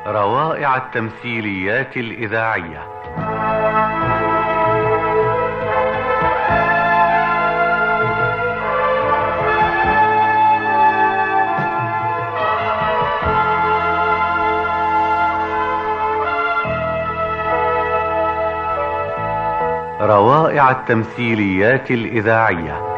روائع التمثيليات الإذاعية. روائع التمثيليات الإذاعية.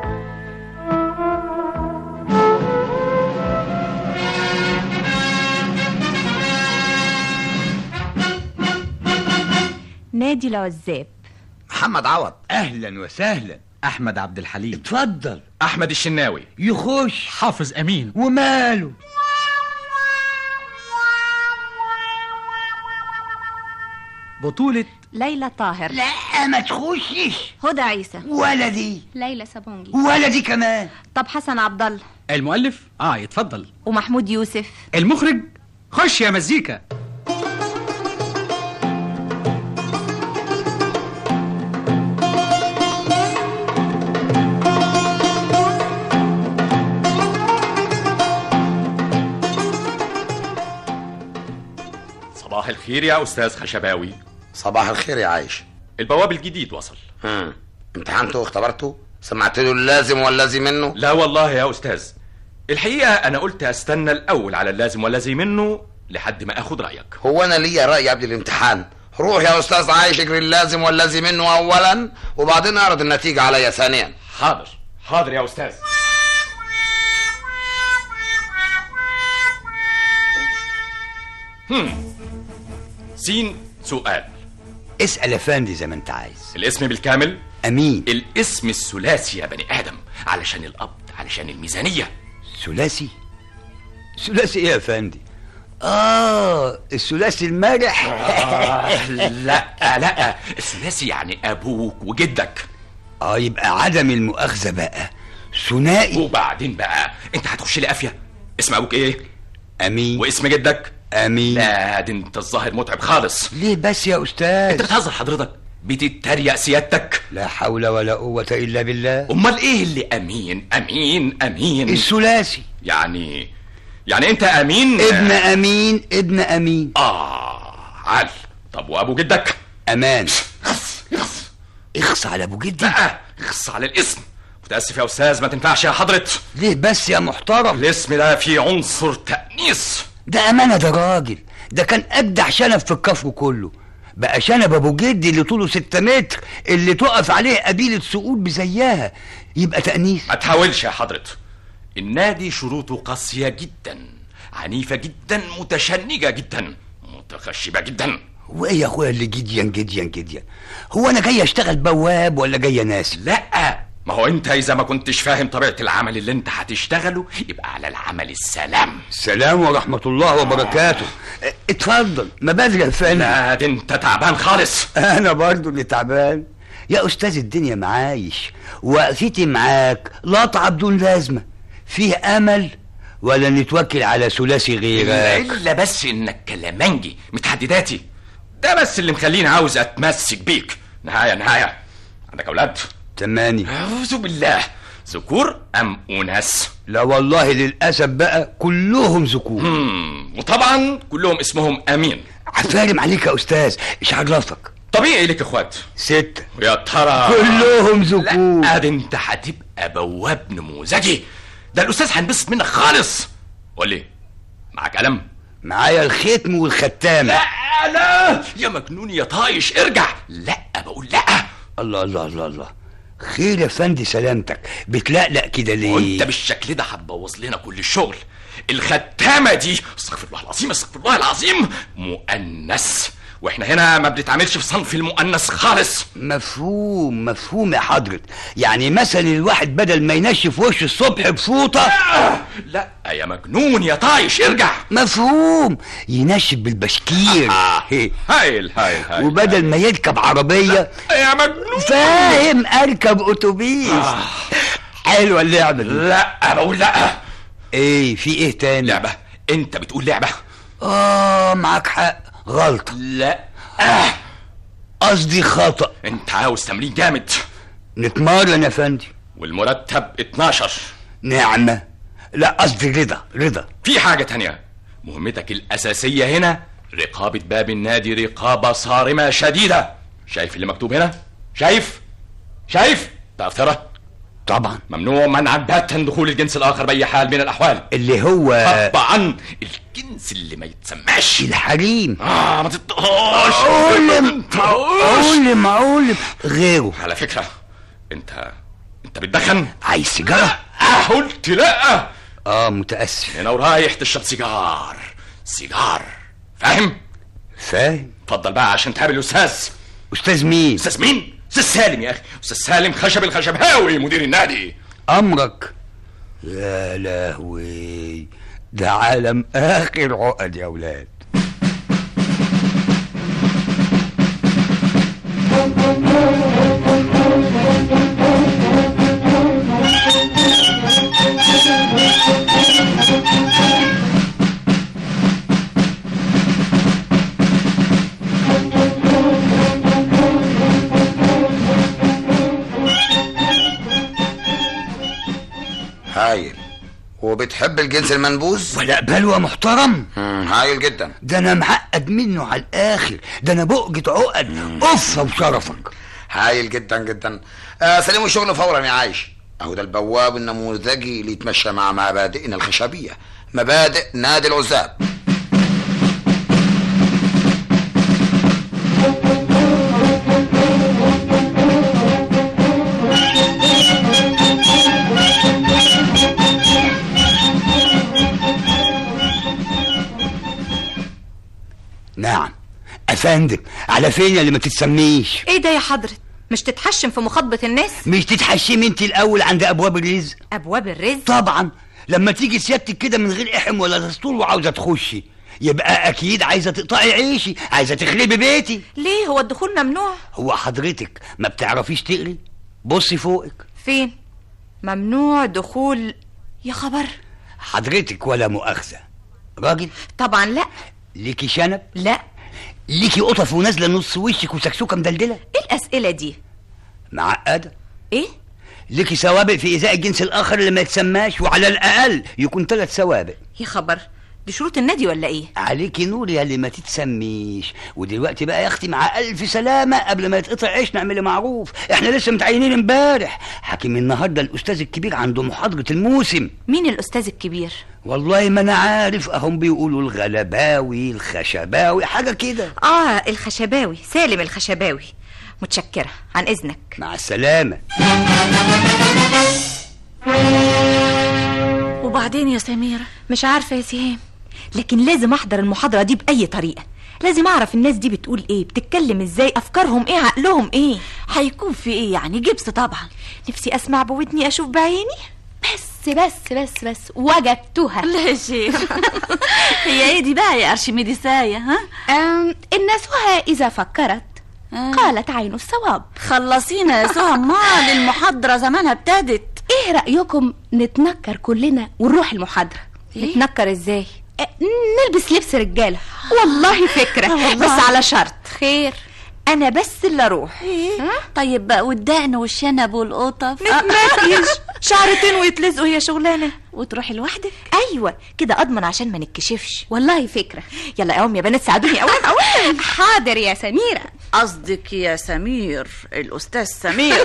نادي العزاب. محمد عوض. اهلا وسهلا. احمد عبد الحليم. اتفضل. احمد الشناوي. يخش. حافظ امين. وماله. بطولة ليلى طاهر. لا ما تخشش. هدى عيسى. ولدي. ليلى سابونجي. ولدي كمان. طب حسن عبد الله. المؤلف يتفضل. ومحمود يوسف. المخرج خش يا مزيكا. صباح الخير يا أستاذ خشباوي. صباح الخير يا عايش. البواب الجديد وصل. امتحنته واختبرته؟ سمعت له اللازم والذي منه؟ لا والله يا أستاذ، الحقيقة أنا قلت أستنى الأول على اللازم والذي منه لحد ما أخد رأيك. هو أنا ليا رأي قبل الامتحان؟ روح يا أستاذ عايش اجري اللازم والذي منه أولا وبعدين أعرض النتيجة عليا ثانيا. حاضر حاضر يا أستاذ. سين سؤال. اسأل يا فندي زي ما انت عايز. الاسم بالكامل؟ امين. الاسم الثلاثي يا بني ادم، علشان القبض، علشان الميزانية. ثلاثي؟ ثلاثي ايه يا فندي؟ الثلاثي المرح. لا الثلاثي يعني ابوك وجدك. يبقى عدم المؤاخذة بقى ثنائي. وبعدين بقى انت هتخش لي قافية. اسم ابوك ايه؟ امين. واسم جدك؟ امين. لا ده انت الظاهر متعب خالص. ليه بس يا استاذ؟ انت بتهزر حضرتك؟ بتتريق سيادتك؟ لا حول ولا قوة الا بالله. امال ايه اللي امين امين امين؟ الثلاثي. يعني انت امين ابن امين ابن امين. عال. طب وابو جدك؟ امان. اخص على ابو جدي. لا اخص على الاسم. متاسف يا استاذ ما تنفعش يا حضرة. ليه بس يا محترم؟ الاسم ده فيه عنصر تأنيس. ده امانه، ده راجل، ده كان اجدع شنب في الكفر كله. بقى شنب ابو جدي اللي طوله 6 متر اللي تقف عليه قبيله سقوط بزيها يبقى تأنيس. ما تحاولش يا حضرة. النادي شروطه قاسية جدا، عنيفة جدا، متشنجة جدا، متخشبة جدا. وايه يا اخويا اللي جديا؟ هو انا جاي اشتغل بواب ولا جاي ناس؟ لا، ما هو انت اذا ما كنتش فاهم طبيعة العمل اللي انت هتشتغله يبقى على العمل السلام. السلام ورحمة الله وبركاته. اتفضل. ما بدري يا فندم. لا ده انت تعبان خالص. انا برضو اللي تعبان يا استاذ. الدنيا معايش، وقفتي معاك لا بدون لازمة. فيه امل ولا نتوكل على ثلاثي غيرك؟ الا بس انك كلامنجي متحدداتي، ده بس اللي مخليني عاوز اتمسك بيك. نهاية عندك اولاد؟ 8. اعوذ بالله. ذكور ام اناث؟ لا والله للاسف بقى كلهم ذكور. وطبعا كلهم اسمهم امين. عفارم عليك يا استاذ، ايش عرفك؟ طبيعي لك اخوات 6. ويا ترى كلهم ذكور؟ لا ده انت هتبقى بواب نموذجي، ده الاستاذ هينبسط منك خالص. قول لي معاك قلم؟ معايا الختم والختامه. لا يا مجنون يا طايش ارجع. لا بقول لا. الله خير يا فندي سلامتك، بتلقلق كده ليه؟ وانت بالشكل ده هتبوظ لنا كل الشغل. الختامه دي استغفر الله العظيم مؤنث، واحنا هنا ما بنتعاملش في صنف المؤنث خالص. مفهوم يا حضرة. يعني مثلا الواحد بدل ما ينشف وشه الصبح بفوطة لا يا مجنون يا طايش ارجع. مفهوم ينشف بالبشكير. هايل وبدل ما يركب عربية يا مجنون فاهم اركب اتوبيس. حلوة اللعبة دي. لا بقول لا. ايه في ايه تاني؟ لعبة؟ انت بتقول لعبة؟ معاك حق، غلطة. لا قصدي خطأ. انت عاوز تمرين جامد. نتمرن يا فندي. والمرتب 12. نعمة. لا قصدي رضا. في حاجة تانية، مهمتك الأساسية هنا رقابة باب النادي رقابة صارمة شديدة. شايف اللي مكتوب هنا؟ شايف؟ تعرف ترى؟ طبعا. ممنوع منعا باتا دخول الجنس الآخر بأي حال من الأحوال. اللي هو طبعا الجنس اللي ما يتسمعش الحريم. ما تطقهاش. معقول غيره. على فكرة انت بتدخن؟ عايز سيجارة؟ قلت لا. متأسف. هنا ورايح تشرب سيجار. فاهم؟ اتفضل بقى عشان تقابل الأستاذ. أستاذ مين؟ أستاذ سالم يا أخي. أستاذ سالم الخشبهاوي مدير النادي. أمرك. يا لهوي، ده عالم آخر عقد يا أولاد. هايل. وبتحب الجنس المنبوذ؟ ولا بلوى محترم. هايل جدا. ده انا معقد منه على الاخر، ده انا بؤجة عقد. قفة وشرفك. هايل جدا جدا. سلموا الشغل فورا يا عايش. اهو ده البواب النموذجي اللي يتمشى مع مبادئنا الخشبية، مبادئ نادي العزاب. نعم افندم. على فين اللي ما تتسميش؟ ايه ده يا حضرة؟ مش تتحشم في مخاطبة الناس؟ مش تتحشمي انت الاول عند ابواب الرزق؟ ابواب الرزق؟ طبعا. لما تيجي سيادتك كده من غير احم ولا دستور وعاوزه تخشي، يبقى اكيد عايزه تقطعي عيشي، عايزه تخربي بيتي. ليه؟ هو الدخول ممنوع؟ هو حضرتك ما بتعرفيش تقري؟ بصي فوقك. فين؟ ممنوع دخول. يا خبر. حضرتك ولا مؤاخذه راجل؟ طبعا لا. ليكي شنب؟ لا. ليكي قطف ونازله نص وشك وسكسوكه مدلدله؟ ايه الاسئله دي؟ معقده. ايه؟ ليكي سوابق في ايذاء الجنس الاخر اللي ما يتسماش، وعلى الاقل يكون 3 سوابق. يا خبر، دي شروط النادي ولا ايه؟ عليكي نور يا اللي ما تتسميش. ودلوقتي بقى يا اختي مع الف سلامه، قبل ما يتقطع عيش نعمل معروف. احنا لسه متعينين امبارح. حاكم النهارده الاستاذ الكبير عنده محاضره الموسم. مين الاستاذ الكبير؟ والله ما انا عارف، اهم بيقولوا الغلباوي الخشباوي حاجه كده. الخشباوي، سالم الخشباوي. متشكره، عن اذنك. مع السلامه. وبعدين يا سميرة؟ مش عارفة يا سهام، لكن لازم احضر المحاضرة دي بأي طريقة. لازم اعرف الناس دي بتقول ايه، بتتكلم ازاي، افكارهم ايه، عقلهم ايه. هيكون في ايه يعني؟ جبس طبعا. نفسي اسمع بودني، اشوف بعيني. بس وجدتها. لا شيخ. هي ايه دي بقى يا ارشميدساية؟ ها؟ إن سهى إذا فكرت قالت عين الصواب. خلصينا يا سهى، مال المحاضرة زمانها ابتدت. إيه رأيكم نتنكر كلنا ونروح المحاضرة؟ إيه؟ نتنكر ازاي؟ نلبس لبس رجالة. والله فكرة. بس على شرط. خير، انا بس اللي اروح. طيب بقى، والدقن والشنب والقطف نتمكيش شعرتين ويتلزقوا، هي شغلانه. وتروحي لوحدك؟ ايوه كده اضمن عشان ما نتكشفش. والله فكرة. يلا يا يا بنات ساعدوني اولا. حاضر يا سميرة. قصدك يا سمير، الاستاذ سمير.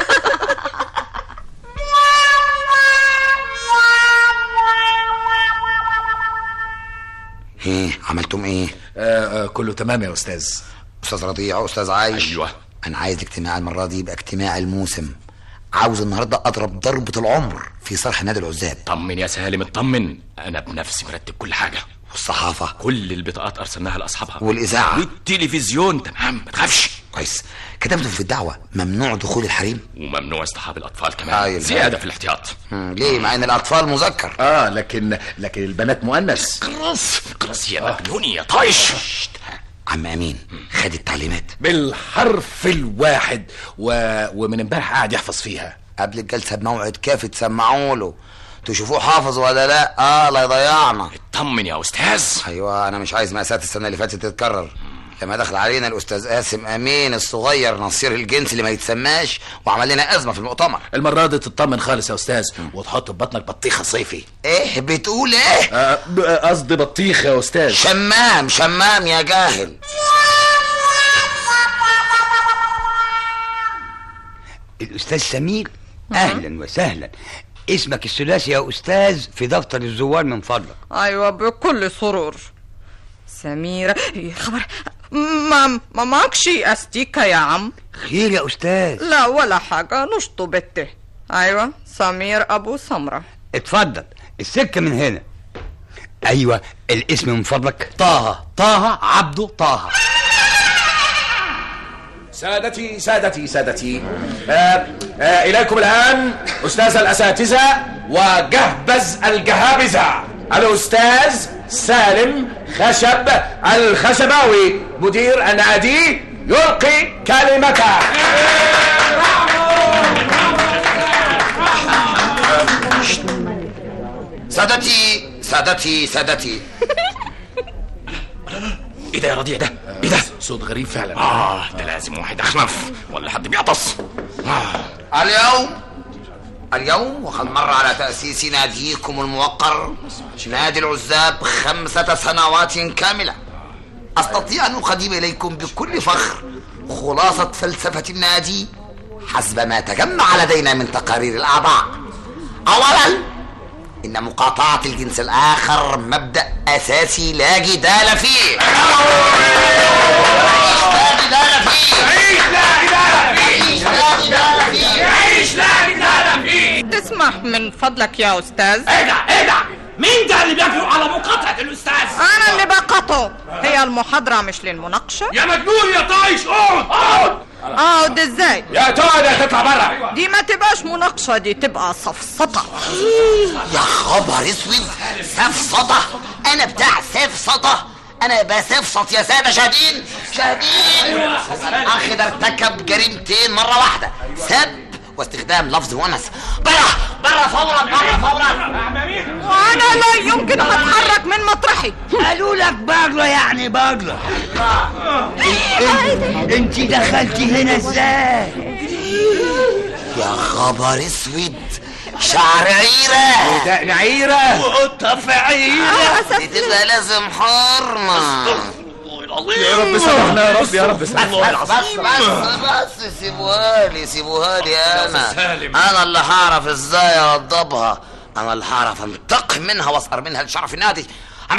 عملتم ايه؟ كله تمام يا استاذ. استاذ رضيع، استاذ عايش. ايوه. انا عايز الاجتماع المره دي يبقى اجتماع الموسم. عاوز النهارده اضرب ضربه العمر في صرح نادي العزاب. طمن يا سالم، اطمن، انا بنفسي مرتب كل حاجه. والصحافه؟ كل البطاقات ارسلناها لاصحابها. والاذاعه؟ والتلفزيون. تمام، ما تخافش. كويس. كتبتوا في الدعوه ممنوع دخول الحريم، وممنوع اصطحاب الاطفال كمان. زياده في الاحتياط. ليه مع ان الاطفال مذكر؟ لكن البنات مؤنث. خلاص يا مجنون يا طايش. عم امين خد التعليمات بالحرف الواحد ومن امبارح قاعد يحفظ فيها. قبل الجلسه بموعد كافي تسمعوا له تشوفوه حافظ ولا لا. لا يضيعنا. اطمن يا استاذ. ايوه، انا مش عايز مأساة السنه اللي فاتت تتكرر. لما دخل علينا الاستاذ قاسم امين الصغير نصير الجنس اللي ما يتسماش وعمل لنا ازمه في المؤتمر. المره دي تطمن خالص يا استاذ وتحط في بطنك بطيخه صيفي. ايه بتقول ايه؟ قصدي بطيخه يا استاذ. شمام يا جاهل. الاستاذ سمير، اهلا وسهلا. اسمك الثلاثي يا استاذ في دفتر الزوار من فضلك. ايوه بكل سرور. سميرة. يا خبر، ما معكش استيكة يا عم؟ خير يا استاذ؟ لا ولا حاجة، نشطو بته. ايوه سمير ابو سمرة. اتفضل، السكة من هنا. ايوه الاسم من فضلك؟ طه عبده طه. سادتي إليكم الآن أستاذ الأساتذة وجهبذ الجهابذة الأستاذ سالم خشب الخشباوي مدير النادي يلقي كلمته. سادتي ايه ده يا رضيع ده؟ ايه ده؟ صوت غريب فعلا. ده لازم واحد اخنف ولا حد بيعطس. اليوم وقد مر على تأسيس ناديكم الموقر نادي العزاب 5 سنوات كاملة. أستطيع أن أقدم إليكم بكل فخر خلاصة فلسفة النادي حسب ما تجمع لدينا من تقارير الأعضاء. أولا، إن مقاطعة الجنس الآخر مبدأ أساسي لا جدال فيه. تسمح من فضلك يا استاذ؟ ايه ده؟ مين ده اللي بيجرؤ على مقاطعة الأستاذ؟ أنا اللي بقطعه. هي المحاضرة مش للمناقشة؟ يا مجنون يا طايش، اقعد ازاي؟ يا تقعد يا تطلع برا. دي ما تبقاش مناقشة، دي تبقى سفسطة. يا خبر اسود، سفسطة؟ أنا بتاع سفسطة؟ أنا بسفسط يا سادة شاهدين. الأخ ده ارتكب جريمتين مرة واحدة، سب واستخدام لفظ ونس. برا فورا. وانا لا يمكن اتحرك من مطرحي. قالوا لك باجلة يعني باجلة. انت دخلتي هنا ازاي؟ يا خبر اسود، شعر عيرة ودقن عيرة وقطة في عيرة. دي تبقى لازم حرمة. يا رب سامحنا يا رب سامحنا. بس سيبوها لي انا اللي هعرف ازاي اوضبها، انا اللي هعرف انتقم منها واسقر منها لشرف النادي. عم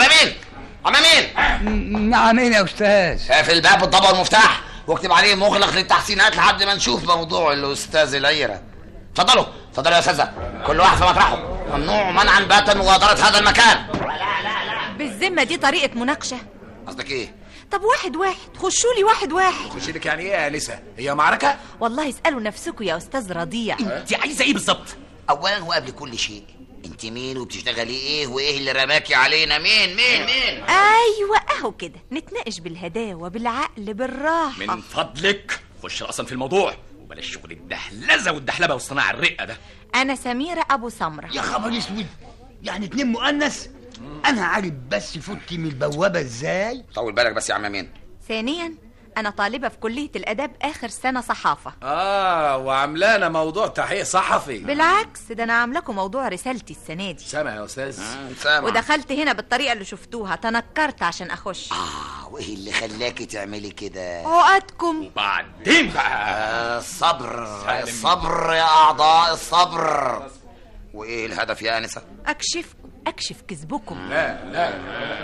مين؟ نعم يا استاذ. في الباب بالضبط والمفتاح واكتب عليه مغلق للتحسينات لحد ما نشوف موضوع الاستاذ العيرة. اتفضلوا يا استاذة، كل واحد في مطرحه. ممنوع منعا باتا مغادرة هذا المكان. لا بالذمة دي طريقة مناقشة؟ قصدك ايه؟ طب واحد خشوا لي واحد. خشي لك يعني ايه يا انسه؟ هي معركة؟ والله اسألوا نفسكم يا استاذ رضيع. انت عايزة ايه بالظبط؟ اولا وقبل كل شيء، انت مين وبتشتغلي ايه وايه اللي رماكي علينا؟ مين؟ ايوه اهو كده، نتناقش بالهداوة بالعقل بالراحة. من فضلك خش اصلا في الموضوع وبلاش شغل الدهلزة والدحلبة والصناعة الرقة ده. انا سميرة ابو سمرة. يا خبر اسود، يعني 2 مؤنث؟ انا عارف بس فوتي من البوابة ازاي. طول بالك بس يا عم مين. ثانيا، انا طالبة في كلية الاداب اخر سنة صحافة. وعاملانا موضوع تحقيق صحفي. بالعكس، ده انا عاملاكم موضوع رسالتي السنة دي. سامع يا استاذ؟ سامع. ودخلت هنا بالطريقة اللي شفتوها، تنكرت عشان اخش. وايه اللي خلاكي تعملي كده؟ عقدكم. وبعدين بقى الصبر يا اعضاء الصبر. وايه الهدف يا انسة؟ اكشف كذبكم. لا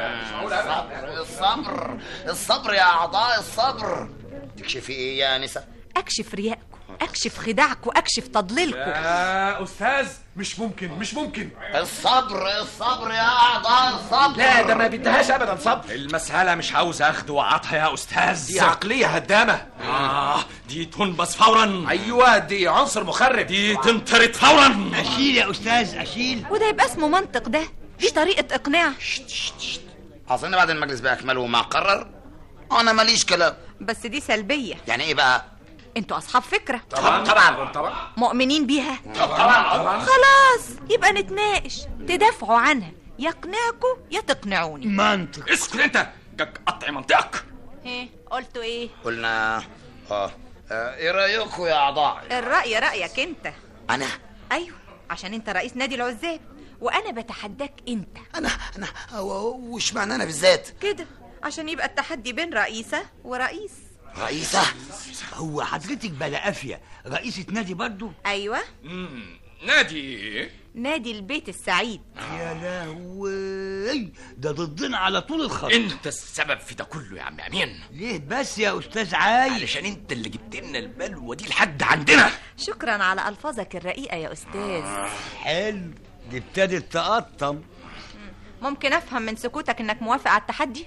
الصبر يا اعضاء الصبر. تكشفي ايه يا انسة؟ اكشف رياءكم، اكشف خداعكم، اكشف تضليلكم. يا استاذ مش ممكن. الصبر يا اعضاء الصبر. لا ده ما بدهاش ابدا صبر. المسألة مش عاوز اخد وعطها يا استاذ. دي عقلية هدامة. دي تنبس فورا. ايوه دي عنصر مخرب. دي تنطرد فورا. اشيل يا استاذ اشيل. وده يبقى اسمه منطق؟ ده دي طريقة اقناع. اظن بعد المجلس باكمله وما قرر انا ماليش كلام. بس دي سلبية. يعني ايه بقى؟ انتوا اصحاب فكرة طبعا مؤمنين بيها. طبعا خلاص يبقى نتناقش، تدافعوا عنها، يقنعكم يا تقنعوني. منطق. اسكت انت، قطع منطقك. ايه قلتوا ايه؟ قلنا ايه رايكم يا اعضاء؟ الرأي رأيك انت. انا؟ ايوه، عشان انت رئيس نادي العزاب وانا بتحداك انت. انا وش معنى انا بالذات كده؟ عشان يبقى التحدي بين رئيسة ورئيس. رئيسة؟ هو حضرتك بلا قافية رئيسة نادي برضو؟ ايوه. نادي البيت السعيد. يا لهوي، ده ضدنا على طول الخط. انت السبب في ده كله يا عم امين. ليه بس يا استاذ عايش؟ علشان انت اللي جبت لنا البلوه دي لحد عندنا. شكرا على الفاظك الرقيقه يا استاذ. حلو، دي ابتدت تقطم. ممكن افهم من سكوتك انك موافق على التحدي؟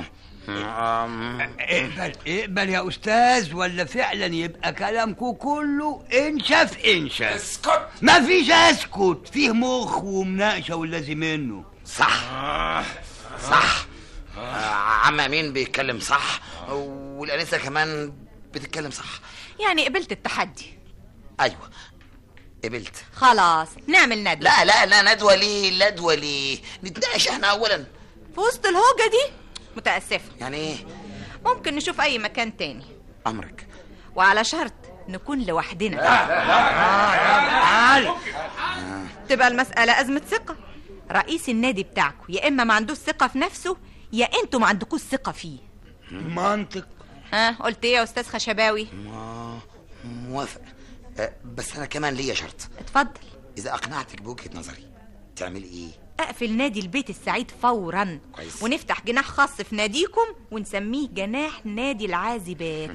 اقبل يا استاذ، ولا فعلا يبقى كلامكم كله انشا في انشا. اسكت. ما فيش اسكت، فيه مخ ومناقشه واللازم منه. صح. عم امين بيتكلم صح، والانسه كمان بتتكلم صح. يعني قبلت التحدي؟ ايوه قبلت. خلاص نعمل ندوه. لا ندوه ليه نتناقش احنا اولا في وسط الهوجه دي. متاسفه. يعني ايه؟ ممكن نشوف اي مكان تاني. امرك. وعلى شرط نكون لوحدنا. تبقى المسألة أزمة ثقة. رئيس النادي بتاعكم يا إما ما عندوش ثقة في نفسه يا أنتوا ما عندكوش ثقة فيه. منطق. قلت إيه يا أستاذ خشباوي؟ موافق، بس أنا كمان ليا شرط. اتفضل. إذا أقنعتك بوجهة نظري تعمل إيه؟ أقفل نادي البيت السعيد فورا. كويس. ونفتح جناح خاص في ناديكم ونسميه جناح نادي العازبات.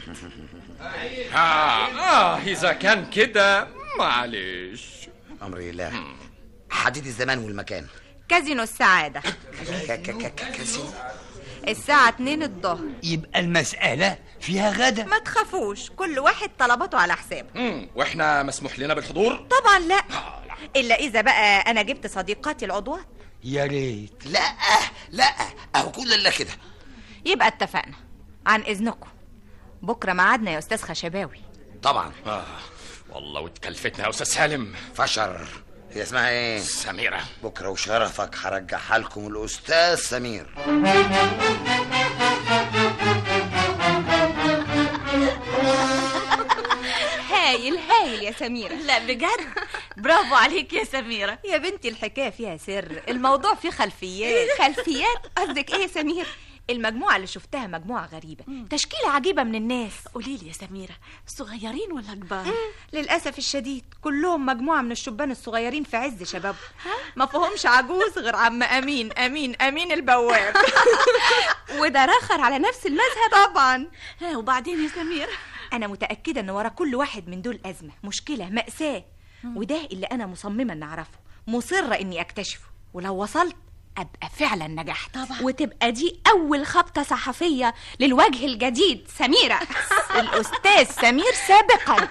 إذا كان كده معلش. أمري الله. حدد الزمان والمكان. كازينو السعادة. كازينو الساعة 2 الظهر. يبقى المسألة فيها غدا. ما تخافوش، كل واحد طلباته على حسابه. واحنا مسموح لنا بالحضور؟ طبعا لا. إلا إذا بقى أنا جبت صديقاتي العضوات. يا ريت. لا أهو كل اللي كده. يبقى اتفقنا. عن إذنكم بكرة ميعادنا يا أستاذ خشباوي. طبعا. والله واتكلفتنا يا أستاذ سالم. فشر. هي اسمها ايه؟ سميرة. بكرة وشرفك هرجعها لكم الأستاذ سمير. هايل يا سميرة. لا بجد برافو عليك يا سميرة. يا بنتي الحكاية فيها سر، الموضوع فيه خلفيات. خلفيات؟ قصدك ايه يا سميرة؟ المجموعة اللي شفتها مجموعة غريبة، تشكيلة عجيبة من الناس. قوليلي يا سميرة، صغيرين ولا كبار؟ للأسف الشديد كلهم مجموعة من الشبان الصغيرين في عز شباب. ما فهمش عجوز غير عم أمين البواب. وده راخر على نفس المذهب طبعا. وبعدين يا سميرة؟ أنا متأكدة أن ورا كل واحد من دول أزمة، مشكلة، مأساة. وده اللي أنا مصممة أن أعرفه، مصرة أني أكتشفه، ولو وصلت أبقى فعلا نجحت. طبعا. وتبقى دي أول خبطة صحفية للوجه الجديد سميرة. الأستاذ سمير سابقا.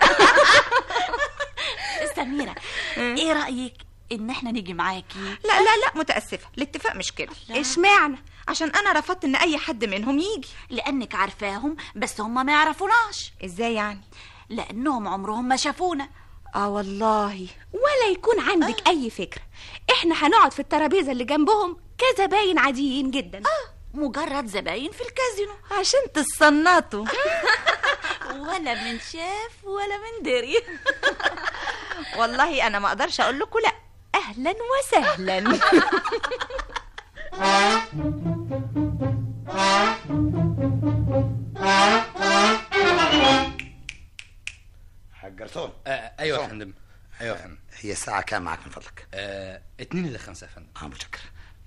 سميرة، ايه رأيك ان احنا نيجي معاكي؟ لا متأسفة، الاتفاق مش كده. اشمعنى؟ عشان أنا رفضت إن أي حد منهم يجي. لأنك عارفاهم بس هم ما يعرفوناش. إزاي يعني؟ لأنهم عمرهم ما شافونا. والله. ولا يكون عندك أي فكرة. احنا هنقعد في الترابيزة اللي جنبهم كزباين عاديين جدا. مجرد زباين في الكازينو عشان تصنطوا. ولا من شاف ولا من دري. والله أنا ما أقدرش أقول لكم لا. أهلا وسهلا. جرسون. ايوه يا فندم. ايوه يا فندم. هي الساعة كام معاك من فضلك؟ 2 ل 5 يا فندم. متشكر.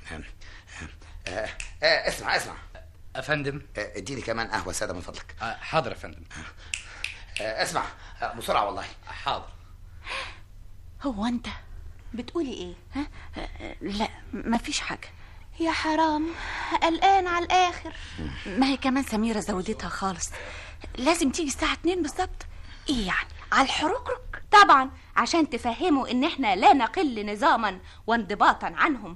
اسمع يا فندم. اديني كمان قهوة سادة من فضلك. حاضر يا فندم. اسمع بسرعة والله. حاضر. هو انت بتقولي ايه؟ لا مفيش حاجة. يا حرام، قلقان على الآخر. ما هي كمان سميرة زودتها خالص. لازم تيجي الساعة 2 بالظبط. ايه يعني؟ على الحركرك؟ طبعا عشان تفهموا ان احنا لا نقل نظاما وانضباطا عنهم.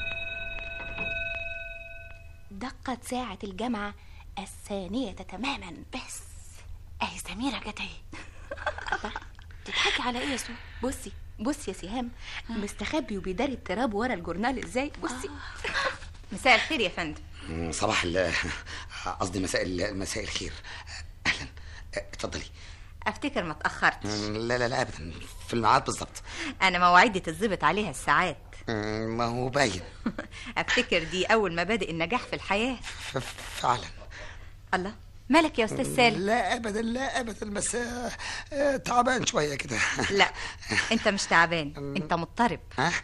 دقت ساعة الجامعة 2:00 تماما. بس اهي سميرة جت اهي. تضحكي على ايه يا سو؟ بصي يا سهام، مستخبي وبيداري التراب ورا الجورنال ازاي. بصي. مساء الخير يا فندم. صباح قصدي مساء الخير. اهلا، اتفضلي. افتكر ما اتاخرتش. لا ابدا، في الميعاد بالظبط. انا مواعيدي تتظبط عليها الساعات. ما هو باين. افتكر دي اول مبادئ النجاح في الحياه. فعلا. الله، مالك يا استاذ سالم؟ لا ابدا بس تعبان شويه كده. لا انت مش تعبان، انت مضطرب.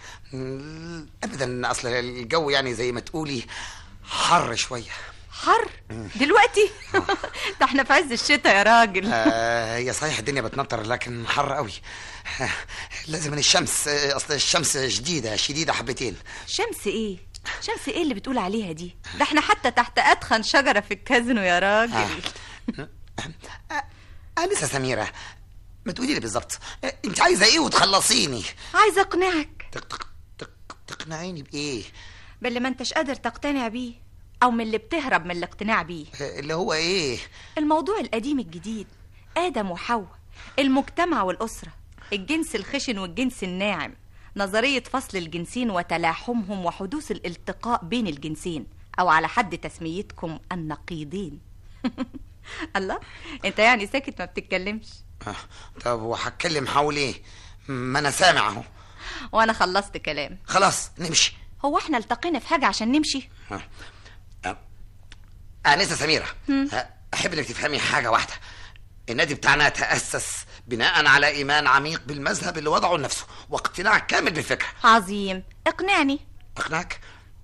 ابدا، اصل الجو يعني زي ما تقولي حر شويه. حر دلوقتي؟ ده احنا في عز الشتاء يا راجل. هي صحيح الدنيا بتنطر لكن حر قوي. لازم من الشمس، اصل الشمس شديده حبتين. شمس ايه اللي بتقول عليها دي؟ ده احنا حتى تحت ادخن شجره في الكازينو يا راجل. انسه سميره، ما تقولي لي بالظبط انت عايزه ايه وتخلصيني؟ عايزه اقنعك. تقنعيني بايه؟ باللي ما انتش قادر تقتنع بيه، او من اللي بتهرب من الاقتناع بيه. اللي هو ايه؟ الموضوع القديم الجديد، ادم وحواء، المجتمع والاسره، الجنس الخشن والجنس الناعم، نظريه فصل الجنسين وتلاحمهم وحدوث الالتقاء بين الجنسين، او على حد تسميتكم النقيضين. الله، انت يعني ساكت ما بتتكلمش؟ طب وهتكلم حول ايه؟ ما انا سامع اهو. وانا خلصت كلام. خلاص نمشي. هو احنا التقينا في حاجه عشان نمشي؟ انسه سميره، احب انك تفهمي حاجه واحده. النادي بتاعنا تأسس بناء على ايمان عميق بالمذهب اللي وضعه لنفسه واقتناع كامل بالفكره. عظيم، اقنعني. اقنعك؟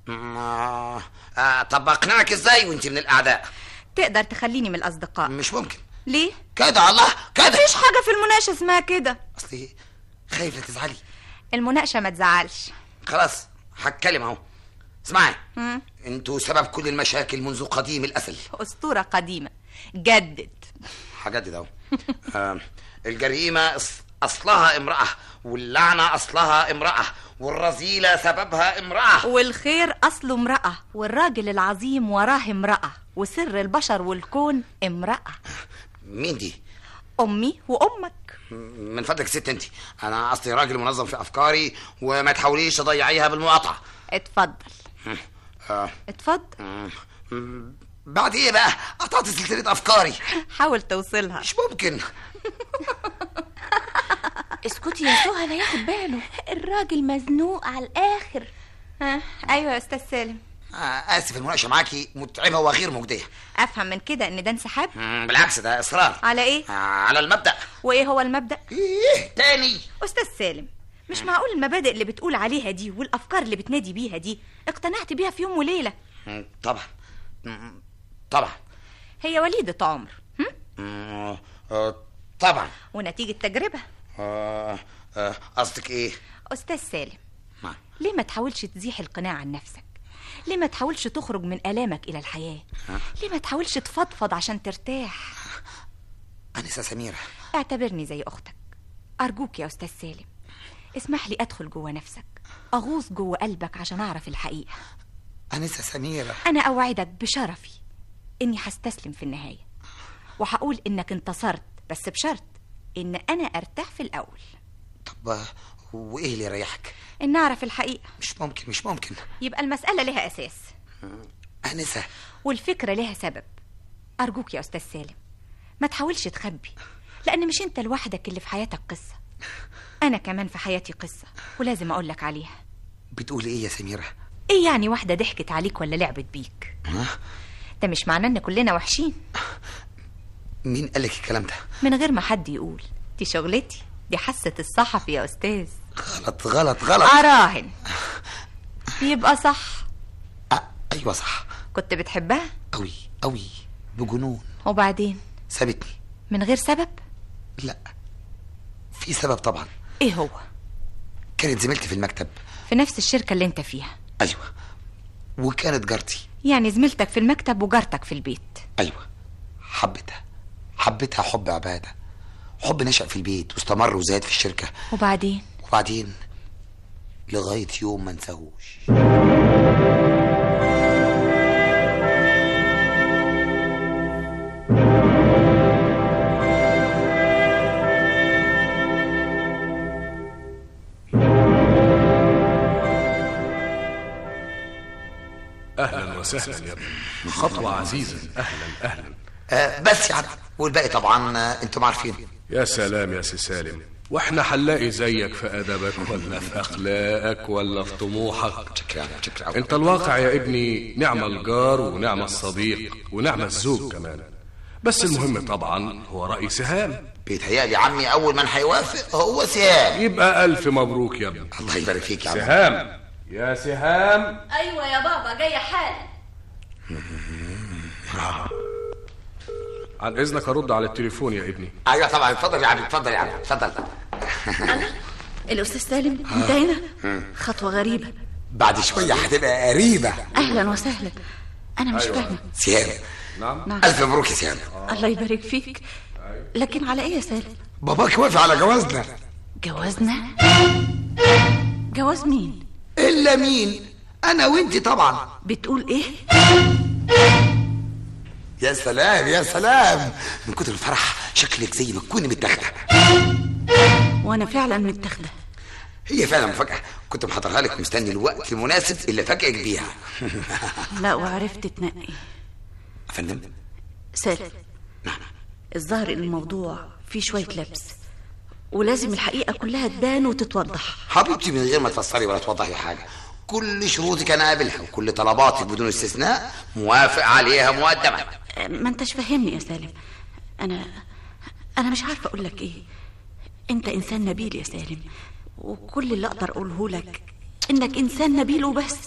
طب اقنعك ازاي وانت من الاعداء؟ تقدر تخليني من الاصدقاء. مش ممكن. ليه كده؟ الله كده، مفيش حاجه في المناقشه اسمها كده. اصلي خايف لا تزعلي. المناقشه ما تزعلش. خلاص هتكلم اهو. اسمعي، انتوا سبب كل المشاكل منذ قديم الازل. اسطوره قديمه، جدد. هجدد اهو. الجريمه اصلها امراه، واللعنه اصلها امراه، والرذيله سببها امراه، والخير اصله امراه، والراجل العظيم وراه امراه، وسر البشر والكون امراه. مين دي؟ امي وامك. من فضلك ست انت، انا اصلي راجل منظم في افكاري وما تحاوليش تضيعيها بالمقاطعه. اتفضل. اتفضل. بعد ايه بقى؟ قطعت سلسله افكاري. حاول توصلها. مش ممكن. اسكتي يا سهى، لا ياخد باله، الراجل مزنوق على الاخر. ايوه يا استاذ سالم. اسف، المناقشه معاكي متعبه وغير مجديه. افهم من كده ان ده انسحاب؟ بالعكس، ده اصرار. على ايه؟ على المبدأ. وايه هو المبدأ؟ ايه تاني؟ استاذ سالم، مش معقول المبادئ اللي بتقول عليها دي والافكار اللي بتنادي بيها دي اقتنعت بيها في يوم وليله؟ طبعا. هي وليده عمر. طبعا. ونتيجه تجربه. قصدك ايه؟ استاذ سالم، ليه ما تحاولش تزيح القناع عن نفسك؟ ليه ما تحاولش تخرج من آلامك إلى الحياة؟ ليه ما تحاولش تفضفض عشان ترتاح؟ أنسة سميرة، اعتبرني زي أختك، أرجوك يا أستاذ سالم. اسمح لي أدخل جوه نفسك، أغوص جوه قلبك عشان أعرف الحقيقة. أنسة سميرة، أنا أوعدك بشرفي إني هستسلم في النهاية، وهقول إنك انتصرت، بس بشرط إن أنا أرتاح في الأول. طب وإيه اللي يريحك؟ إن أعرف الحقيقة. مش ممكن. يبقى المسألة لها أساس. أنسة، والفكرة لها سبب. أرجوك يا أستاذ سالم، ما تحاولش تخبي، لأن مش أنت لوحدك اللي في حياتك قصة، أنا كمان في حياتي قصة ولازم أقولك عليها. بتقولي إيه يا سميرة؟ إيه يعني واحدة ضحكت عليك ولا لعبت بيك؟ ده مش معناه إن كلنا وحشين. مين قالك الكلام ده؟ من غير ما حد يقول، دي شغلتي، دي حاسة الصحفي يا أستاذ. غلط. أراهن. يبقى صح. أيوة صح. كنت بتحبها؟ أوي بجنون. وبعدين؟ سابتني. من غير سبب؟ لا، في سبب طبعا. إيه هو؟ كانت زميلتي في المكتب، في نفس الشركة اللي انت فيها. أيوة، وكانت جارتي. يعني زميلتك في المكتب وجارتك في البيت. أيوة، حبيتها حب عبادة، حب نشأ في البيت واستمر وزاد في الشركة. وبعدين لغاية يوم ما انساهوش. أهلا وسهلا يا ابني، خطوة عزيزة. أهلا بس يعني والباقي طبعا انتم عارفين. يا سلام يا سي سالم، واحنا هنلاقي زيك في أدبك ولا في أخلاقك ولا في طموحك. شكرا. انت الواقع يا ابني نعم الجار ونعم الصديق ونعم الزوج كمان، بس المهم طبعا هو رأي سهام. بيتهيألي عمي أول من هيوافق هو سهام. يبقى ألف مبروك يا ابني. الله يبارك فيك يا عمي. سهام يا سهام. ايوه يا بابا جايه حالا. عن إذنك أرد على التليفون يا ابني. أيوة طبعا، اتفضل يا عمي، اتفضل يا عمي، اتفضل. الأستاذ سالم أنت هنا؟ خطوة غريبة. بعد شوية هتبقى قريبة. أهلا وسهلا. أنا مش فاهمة. سهام. نعم. ألف مبروك يا سهام. الله يبارك فيك. لكن على إيه يا سالم؟ باباك وافق على جوازنا. جوازنا؟ جواز مين؟ إلا مين؟ أنا وإنتي طبعا. بتقول إيه؟ يا سلام يا سلام، من كتر الفرح شكلك زي ما تكوني متاخده. وانا فعلا متاخده. هي فعلا مفاجاه، كنت محضرها لك مستني الوقت المناسب اللي فاجئك بيها. لا وعرفت تنقي. يا فندم سالم. نعم. الظاهر ان الموضوع فيه شويه لبس ولازم الحقيقه كلها تبان وتتوضح. حبيبتي من غير ما تفسري ولا توضحي حاجه، كل شروطك انا قابلها وكل طلباتك بدون استثناء موافق عليها مقدما. ما انتش فاهمني يا سالم. انا مش عارفه اقول لك ايه. انت انسان نبيل يا سالم، وكل اللي اقدر اقوله لك انك انسان نبيل وبس.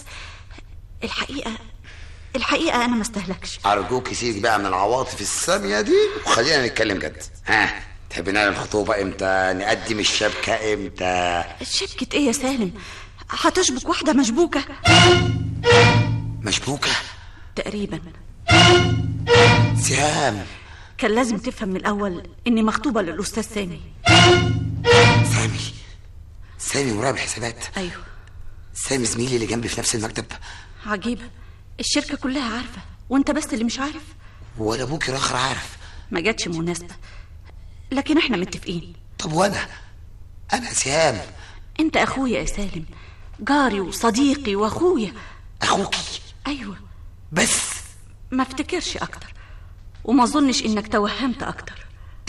الحقيقه انا ما استهلكش. ارجوك سيبك بقى من العواطف الساميه دي وخلينا نتكلم جد. ها، تحبي نعمل الخطوبه امتى؟ نقدم الشبكه امتى؟ شبكه ايه يا سالم؟ هتشبك واحده مشبوكه. مشبوكه تقريبا. سهام، كان لازم تفهم من الأول إني مخطوبة للأستاذ سامي. سامي مراقب الحسابات؟ أيوه. سامي زميلي اللي جنبي في نفس المكتب. عجيبة، الشركة كلها عارفة وأنت بس اللي مش عارف. ولا أبوك الآخر عارف. ما جاتش مناسبة، لكن إحنا متفقين. طب وأنا سهام. أنت أخويا يا سالم، جاري وصديقي وأخويا. أخوكي؟ أيوه. بس ما افتكرش أكتر، وما ظنش إنك توهمت أكتر.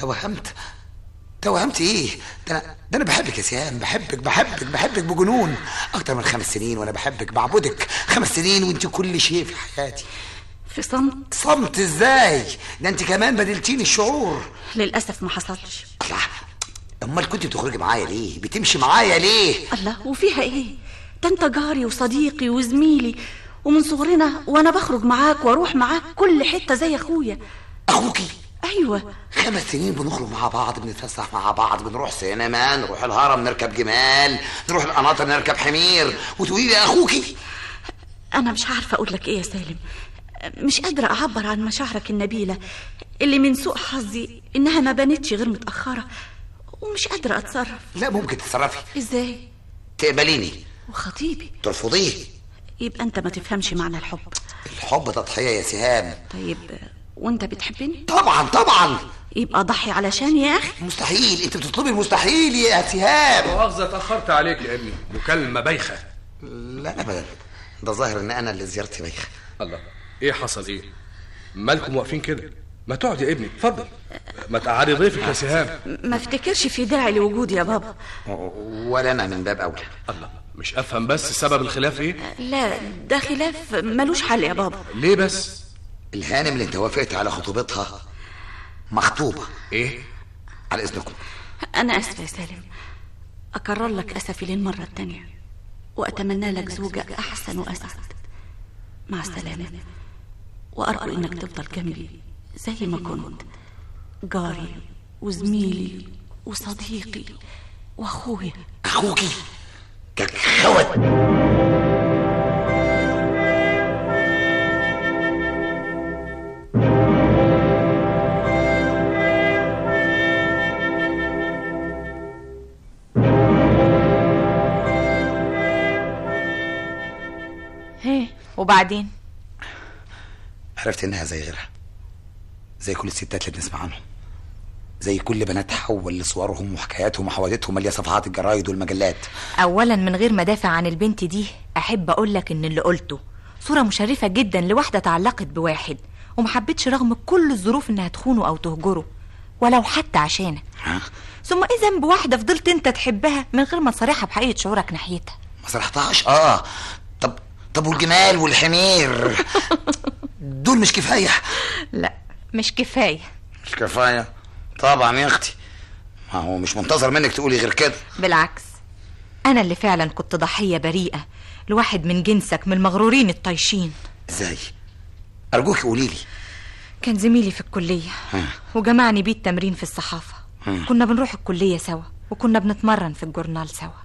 توهمت إيه؟ ده أنا بحبك يا سهام، بحبك بجنون. أكتر من 5 سنين وأنا بحبك، بعبدك. 5 سنين وأنت كل شيء في حياتي. في صمت. صمت إزاي؟ ده أنت كمان بدلتيني الشعور. للأسف ما حصلش. الله، أمال كنت بتخرجي معايا ليه؟ بتمشي معايا ليه؟ الله، وفيها إيه؟ ده أنت جاري وصديقي وزميلي، ومن صغرنا وانا بخرج معاك واروح معاك كل حته زي اخويا. اخوكي؟ ايوه. 5 سنين بنخرج مع بعض، بنتفسح مع بعض، بنروح سينما، نروح الهرم نركب جمال، نروح القناطر نركب حمير، وتقولي لي اخوكي؟ انا مش عارفه اقول لك ايه يا سالم. مش قادره اعبر عن مشاعرك النبيله اللي من سوء حظي انها ما بانتش غير متاخره، ومش قادره اتصرف. لا ممكن تتصرفي. ازاي؟ تقبليني وخطيبي ترفضيه. يبقى انت ما تفهمش معنى الحب. الحب تضحيه يا سهام. طيب وانت بتحبني؟ طبعا. يبقى ضحي علشاني يا اخي. مستحيل، انت بتطلبي المستحيل يا سهام. مؤاخذة اتأخرت عليك يا ابني، مكالمة بايخة. لا ابدا، ده ظاهر ان انا اللي زيارتي بايخة. الله، ايه حصل؟ ايه مالكم واقفين كده؟ ما تقعد يا ابني، اتفضل. ما تقعدي ضيفك يا سهام. ما افتكرش في داعي لوجودي يا بابا. ولا انا من باب اولى. الله، مش افهم بس سبب الخلاف ايه؟ لا ده خلاف ملوش حل يا بابا. ليه بس؟ الهانم اللي انت وافقت على خطوبتها مخطوبة. ايه؟ على اذنكم. انا اسفة يا سالم، اكرر لك اسفي للمرة التانية، واتمنى لك زوجة احسن واسعد. مع السلامة، وارجو انك تفضل جنبي زي ما كنت، جاري وزميلي وصديقي واخويا. اخوكي كالخوت. وبعدين عرفت انها زي غيرها، زي كل الستات اللي بنسمع عنهم، زي كل بنات حول اللي صورهم وحكاياتهم وحوادثهم ماليه صفحات الجرايد والمجلات. اولا من غير ما دافع عن البنت دي، احب اقولك ان اللي قلته صورة مشرفة جدا لواحدة تعلقت بواحد ومحبتش رغم كل الظروف انها تخونه او تهجره ولو حتى عشانك. ثم ايه ذنب واحدة فضلت انت تحبها من غير ما تصارحها بحقيقة شعورك ناحيتها؟ ما صرحتهاش. طب والجمال والحمير دول مش كفاية؟ لا مش كفاية. مش كفاية طبعا يا اختي، ما هو مش منتظر منك تقولي غير كده. بالعكس، انا اللي فعلا كنت ضحية بريئة لواحد من جنسك من المغرورين الطايشين. ازاي؟ ارجوك قوليلي. كان زميلي في الكلية وجمعني بيه التمرين في الصحافة. كنا بنروح الكلية سوا وكنا بنتمرن في الجورنال سوا.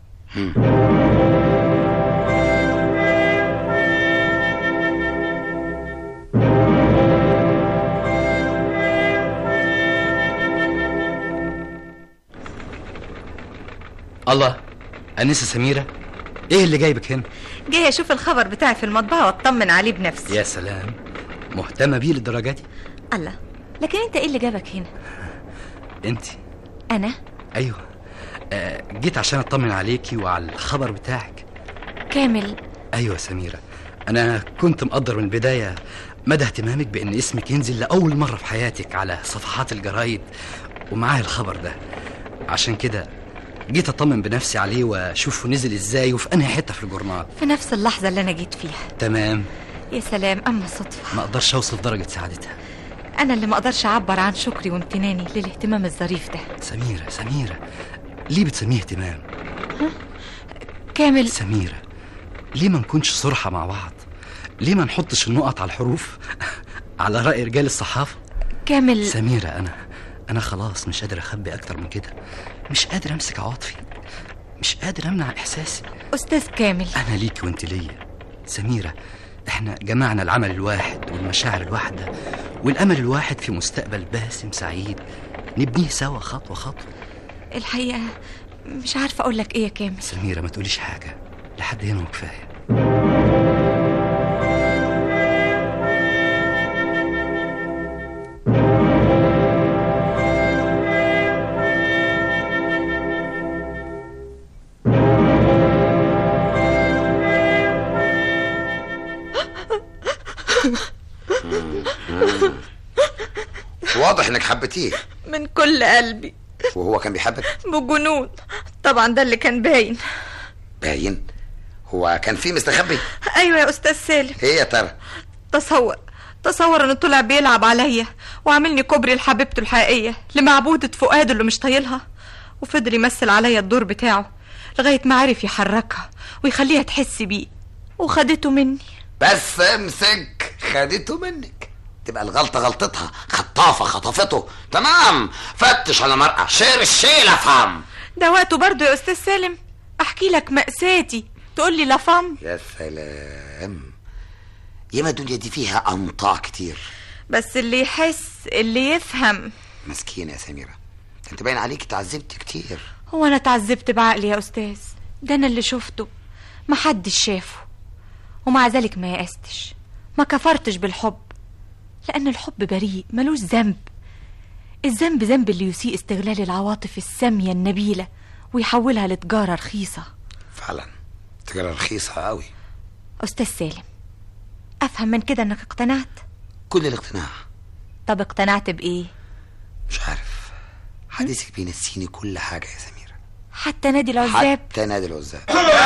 الله، أنسة سميرة، ايه اللي جايبك هنا؟ جاي اشوف الخبر بتاعي في المطبعة واطمن عليه بنفسي. يا سلام، مهتمة بيه للدرجة دي؟ الله، لكن انت ايه اللي جابك هنا؟ انت؟ انا؟ ايوه، جيت عشان اطمن عليكي وعلى الخبر بتاعك. كامل؟ ايوه سميرة، انا كنت مقدر من البداية مدى اهتمامك بان اسمك ينزل لأول مرة في حياتك على صفحات الجرايد ومعاه الخبر ده، عشان كده جيت اطمن بنفسي عليه واشوفه نزل ازاي وفي انهي حته في الجورنال. في نفس اللحظه اللي انا جيت فيها. تمام. يا سلام، اما صدفه. ما اقدرش اوصف درجه سعادتها. انا اللي ما اقدرش اعبر عن شكري وامتناني للاهتمام الظريف ده. سميرة ليه بتسميه اهتمام؟ كامل. سميرة، ليه ما نكونش صرحة مع بعض؟ ليه ما نحطش النقط على الحروف على رأي رجال الصحافة؟ كامل. سميرة، أنا خلاص مش قادر أخبي أكتر من كده، مش قادر أمسك عواطفي، مش قادر أمنع إحساسي. أستاذ كامل، أنا ليك وأنت ليا. سميرة، إحنا جمعنا العمل الواحد والمشاعر الواحدة والأمل الواحد في مستقبل باسم سعيد نبنيه سوا خطوة خطوة. الحقيقة مش عارفة أقول لك إيه يا كامل. سميرة، ما تقوليش حاجة لحد هنا وكفاية. واضح انك حبتيه من كل قلبي. وهو كان بيحبك؟ بجنون طبعا، ده اللي كان باين. باين؟ هو كان فيه مستخبي؟ ايوه يا استاذ سالم. ايه يا ترى؟ تصور انه طلع بيلعب عليا وعاملني كوبري لحبيبته الحقيقيه لمعبودة فؤاد اللي مش طايلها، وفضل يمثل عليا الدور بتاعه لغايه ما عرف يحركها ويخليها تحس بيه، وخدته مني. بس امسك، خدته منك تبقى الغلطة غلطتها، خطافة خطفته. تمام، فتش على مرأة شير الشيء لفهم. ده وقته برضه يا استاذ سالم احكي لك مأساتي تقول لي لفهم؟ يا سلام، ياما الدنيا دي فيها أنطاع كتير، بس اللي يحس اللي يفهم. مسكينة يا سميرة، انت باين عليك تعذبت كتير. هو انا تعذبت بعقلي يا استاذ؟ ده انا اللي شفته محدش شافه، ومع ذلك ما يأستش، ما كفرتش بالحب، لأن الحب بريء ملوش ذنب. الذنب ذنب اللي يسيء استغلال العواطف السامية النبيلة ويحولها لتجارة رخيصة. فعلا تجارة رخيصة قوي. أستاذ سالم، أفهم من كده أنك اقتنعت؟ كل الاقتناع. طب اقتنعت بإيه؟ مش عارف، حديثك بينسيني كل حاجة يا سميرة، حتى نادي العزاب. حتى نادي العزاب.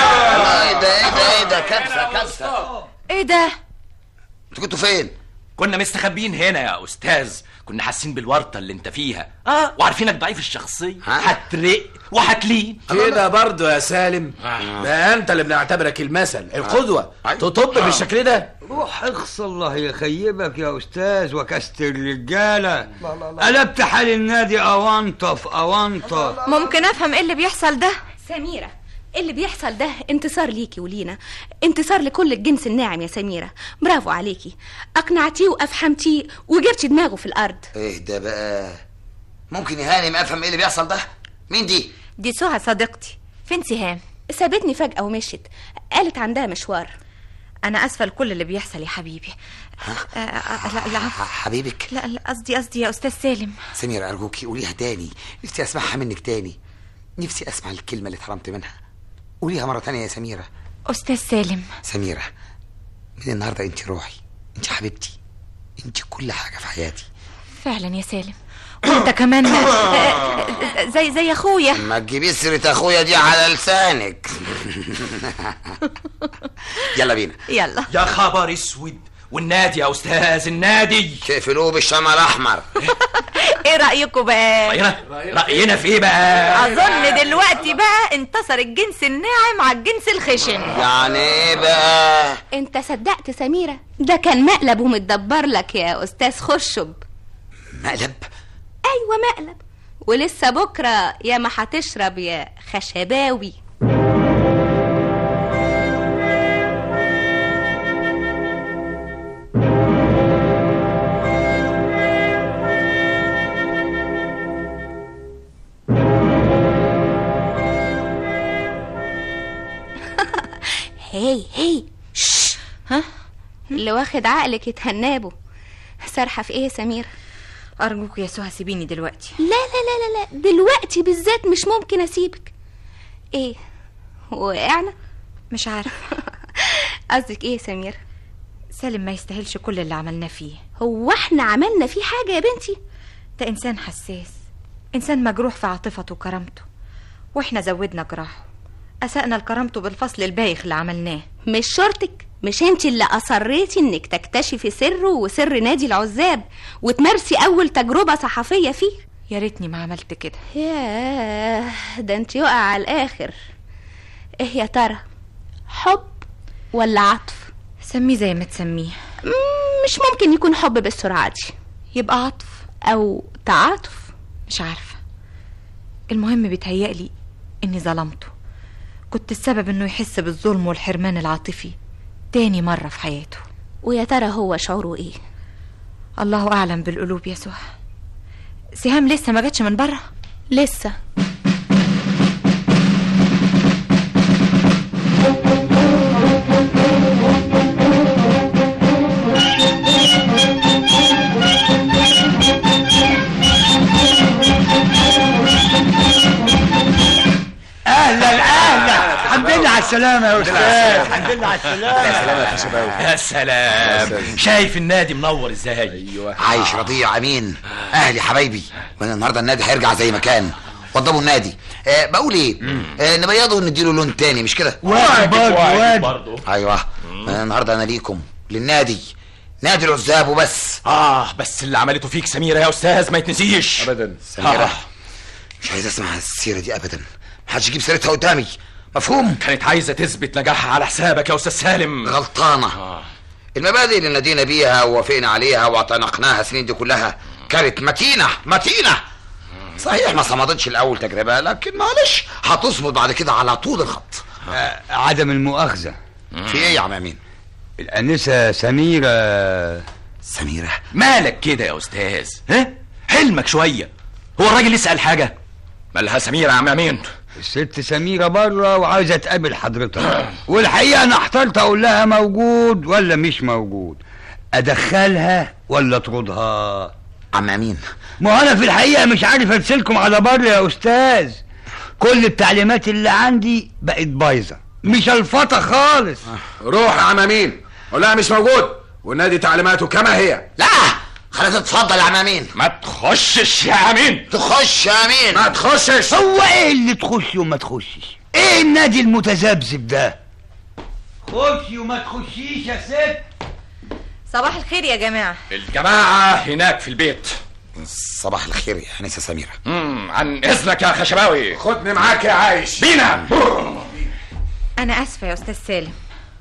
ايه ده كبسة. ايه ده؟ انتوا كنتوا فين؟ كنا مستخبين هنا يا استاذ، كنا حاسين بالورطه اللي انت فيها، وعارفينك ضعيف الشخصيه، هترق وهتلين كده برضه يا سالم. ده انت اللي بنعتبرك المثل القدوه، تطب بالشكل ده. روح اغص الله يخيبك يا استاذ وكست الرجاله، قلبت حال النادي اونطه في اونطه. ممكن افهم ايه اللي بيحصل ده؟ سميرة، اللي بيحصل ده انتصار ليكي ولينا، انتصار لكل الجنس الناعم يا سميرة. برافو عليكي، اقنعتيه وافهمتيه وجبتي دماغه في الارض. ايه ده بقى؟ ممكن يا هانم افهم ايه اللي بيحصل ده؟ مين دي؟ دي سهى صديقتي. فين سهام؟ سابتني فجأة ومشت، قالت عندها مشوار. انا اسفه لكل اللي بيحصل يا حبيبي. لا حبيبك؟ لا قصدي يا استاذ سالم. سميرة ارجوكي قوليها تاني، نفسي اسمعها منك تاني، نفسي اسمع الكلمة اللي اتحرمت منها. قوليها مرة تانية يا سميرة. أستاذ سالم. سميرة، من النهارده انت روحي، انت حبيبتي، انت كل حاجه في حياتي. فعلا يا سالم، وانت كمان زي اخويا. ما تجيبيش سيره اخويا دي على لسانك. يلا بينا. يلا. يا خبر اسود، والنادي يا استاذ، النادي تقفلوه بالشمع الاحمر. ايه رايكم بقى؟ راينا في ايه بقى؟ اظن دلوقتي بقى انتصر الجنس الناعم على الجنس الخشن. يعني ايه بقى؟ انت صدقت سميرة؟ ده كان مقلب ومتدبر لك يا استاذ خشب. مقلب؟ ايوه مقلب، ولسه بكره يا ما هتشرب يا خشباوي. هي شش. ها؟ اللي واخد عقلك يتهنابه. سرحة في ايه يا سميرة؟ ارجوك يا سهى سيبيني دلوقتي. لا لا لا لا لا، دلوقتي بالذات مش ممكن اسيبك. ايه وقعنا؟ مش عارف. قصدك ايه يا سميرة؟ سالم ما يستاهلش كل اللي عملناه فيه. هو احنا عملنا فيه حاجة يا بنتي؟ ده انسان حساس، انسان مجروح في عاطفته وكرامته، واحنا زودنا جراحه، اسأنا لكرامته بالفصل البايخ اللي عملناه. مش شرطك، مش انت اللي اصريتي انك تكتشفي سره وسر نادي العزاب وتمارسي اول تجربة صحفية فيه؟ يا ريتني ما عملت كده. ياه، ده انت يقع على الاخر. ايه يا ترى، حب ولا عطف؟ سميه زي ما تسميه. مش ممكن يكون حب بالسرعة دي. يبقى عطف او تعاطف. مش عارفة، المهم بيتهيألي اني ظلمته، كنت السبب انه يحس بالظلم والحرمان العاطفي تاني مرة في حياته. ويا ترى هو شعوره ايه؟ الله اعلم بالقلوب يا سهى. سهام لسه ما جاتش من بره؟ لسه. الحمد لله على السلامة يا أستاذ. الحمد لله على السلامة. يا سلام يا خشباوي. يا سلام، شايف النادي منور ازاي؟ ايوه عايش رضيع امين. اهلي حبايبي، من النهارده النادي هيرجع زي ما كان. وضبوا النادي. بقول ايه، نبيضه ونديله لون تاني، مش كده؟ واجب برضه. ايوه، النهارده انا ليكم، للنادي، نادي العزاب وبس. بس اللي عملته فيك سميرة يا استاذ ما يتنسيش ابدا. سميرة مش عايز اسمع السيرة دي ابدا، محدش يجيب سيرتها قدامي، مفهوم؟ كانت عايزة تثبت نجاحها على حسابك يا استاذ سالم. غلطانة. المبادئ اللي نادينا بيها ووافقنا عليها واعتنقناها السنين دي كلها كانت متينة متينة. صحيح ما صمدتش الاول تجربة، لكن معلش هتصمد بعد كده على طول الخط. عدم المؤاخذة. في ايه يا عم امين؟ الأنسة سميرة. سميرة؟ مالك كده يا استاذ؟ ها؟ حلمك شوية، هو الراجل يسأل حاجة؟ مالها سميرة يا عم امين؟ الست سميرة بره وعايزة تقابل حضرتك، والحقيقة أنا احترت أقول لها موجود ولا مش موجود، أدخلها ولا أطردها. عم أمين، ما أنا في الحقيقة مش عارف أرسلكم على بره يا أستاذ. كل التعليمات اللي عندي بقت بايظة، مش الفطة خالص. روح يا عم أمين، قول لها مش موجود، والنادي تعليماته كما هي. لا خلاص اتفضل يا عم امين. ما تخشش يا امين. تخش يا امين. ما تخشش. هو ايه اللي تخشي وما تخشيش؟ ايه النادي المتذبذب ده؟ خشي وما تخشيش يا ست. صباح الخير يا جماعة. الجماعة هناك في البيت. صباح الخير يا أنسة سميرة. عن إذنك يا خشباوي. خدني معاك يا عايش. بينا. أنا آسفة يا أستاذ سالم.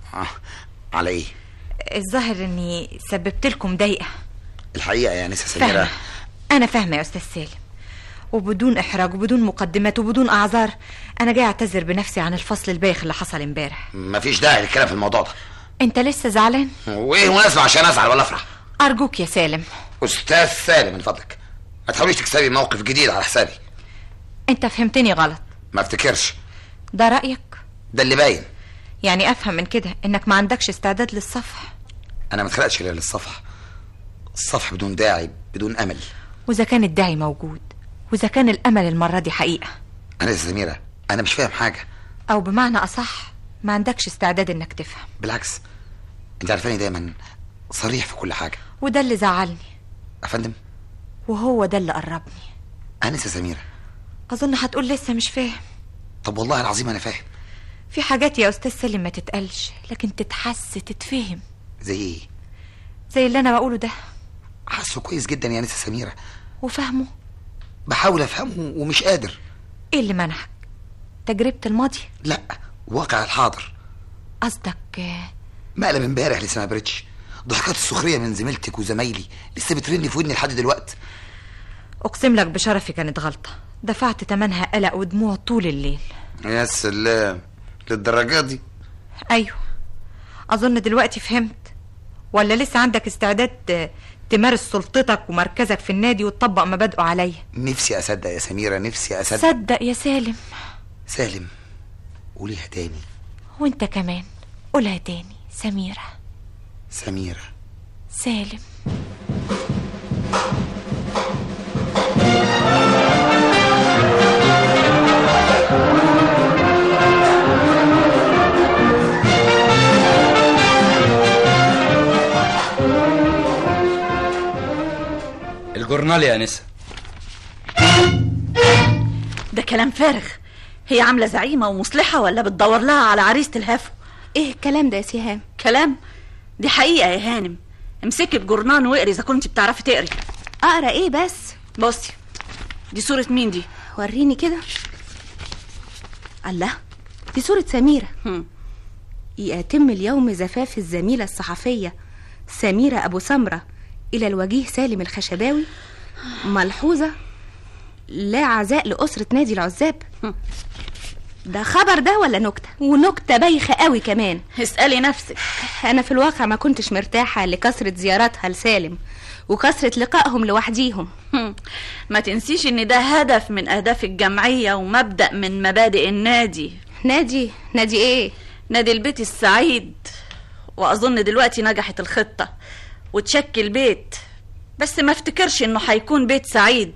على إيه؟ الظاهر إني سببت لكم ضيقة. الحقيقة يا أنسة سميرة فهمة. أنا فاهمة يا أستاذ سالم، وبدون إحراج وبدون مقدمات وبدون أعذار أنا جاي أعتذر بنفسي عن الفصل البايخ اللي حصل امبارح. مفيش داعي للكلام في الموضوع ده. أنت لسه زعلان؟ وإيه مناسبة عشان أزعل ولا أفرح؟ أرجوك يا سالم. أستاذ سالم من فضلك ما تحاوليش تكسبي موقف جديد على حسابي. أنت فهمتني غلط. ما افتكرش. ده رأيك؟ ده اللي باين. يعني أفهم من كده إنك ما عندكش استعداد للصفح. أنا ما اتخلقتش للصفح. الصفح بدون داعي، بدون أمل. وإذا كان الداعي موجود، وإذا كان الأمل المرة دي حقيقة. أنا يا سميرة أنا مش فاهم حاجة. أو بمعنى أصح ما عندكش استعداد إنك تفهم. بالعكس انت عارفاني دايما صريح في كل حاجه. وده اللي زعلني يا فندم. وهو ده اللي قربني. انسه سميره. اظن هتقول لسه مش فاهم. طب والله العظيم انا فاهم. في حاجات يا استاذ سالم ما تتقالش لكن تتحس تتفهم. زي ايه؟ زي اللي انا بقوله ده. حاسه كويس جدا يا انسه سميره. وفهمه؟ بحاول افهمه ومش قادر. ايه اللي منعك؟ تجربة الماضي؟ لا، واقع الحاضر. قصدك مقلب امبارح لسه ما بريتش. ضحكات السخريه من زميلتك وزمايلي لسه بترن في ودني لحد دلوقتي. اقسم لك بشرفي كانت غلطة، دفعت تمنها قلق ودموع طول الليل. يا سلام، للدرجة دي؟ ايوه. اظن دلوقتي فهمت. ولا لسه عندك استعداد تمارس سلطتك ومركزك في النادي وتطبق مبادئه عليا؟ نفسي اصدق يا سميرة، نفسي اصدق. صدق يا سالم. سالم، قوليها تاني. وانت كمان قولها تاني. سميرة. سميرة. سالم. الجورنال يا انسه. ده كلام فارغ. هي عامله زعيمه ومصلحه ولا بتدور لها على عريسه الهفو؟ ايه الكلام ده يا سهام؟ كلام؟ دي حقيقه يا هانم. امسكي الجورنال واقري اذا كنت بتعرفي تقري. اقرا ايه بس؟ بصي، دي صوره مين دي؟ وريني كده. الله، دي صوره سميره. يتم اليوم زفاف الزميله الصحفيه سميره ابو سمره الى الوجيه سالم الخشباوي. ملحوظه: لا عزاء لأسرة نادي العزاب. ده خبر ده ولا نكتة؟ ونكتة بايخة قوي كمان. اسألي نفسك. أنا في الواقع ما كنتش مرتاحة لكثرة زياراتها لسالم وكثرة لقائهم لوحديهم. ما تنسيش ان ده هدف من أهداف الجمعية ومبدأ من مبادئ النادي. نادي ايه؟ نادي البيت السعيد. وأظن دلوقتي نجحت الخطة وتشكل بيت، بس ما افتكرش انه هيكون بيت سعيد.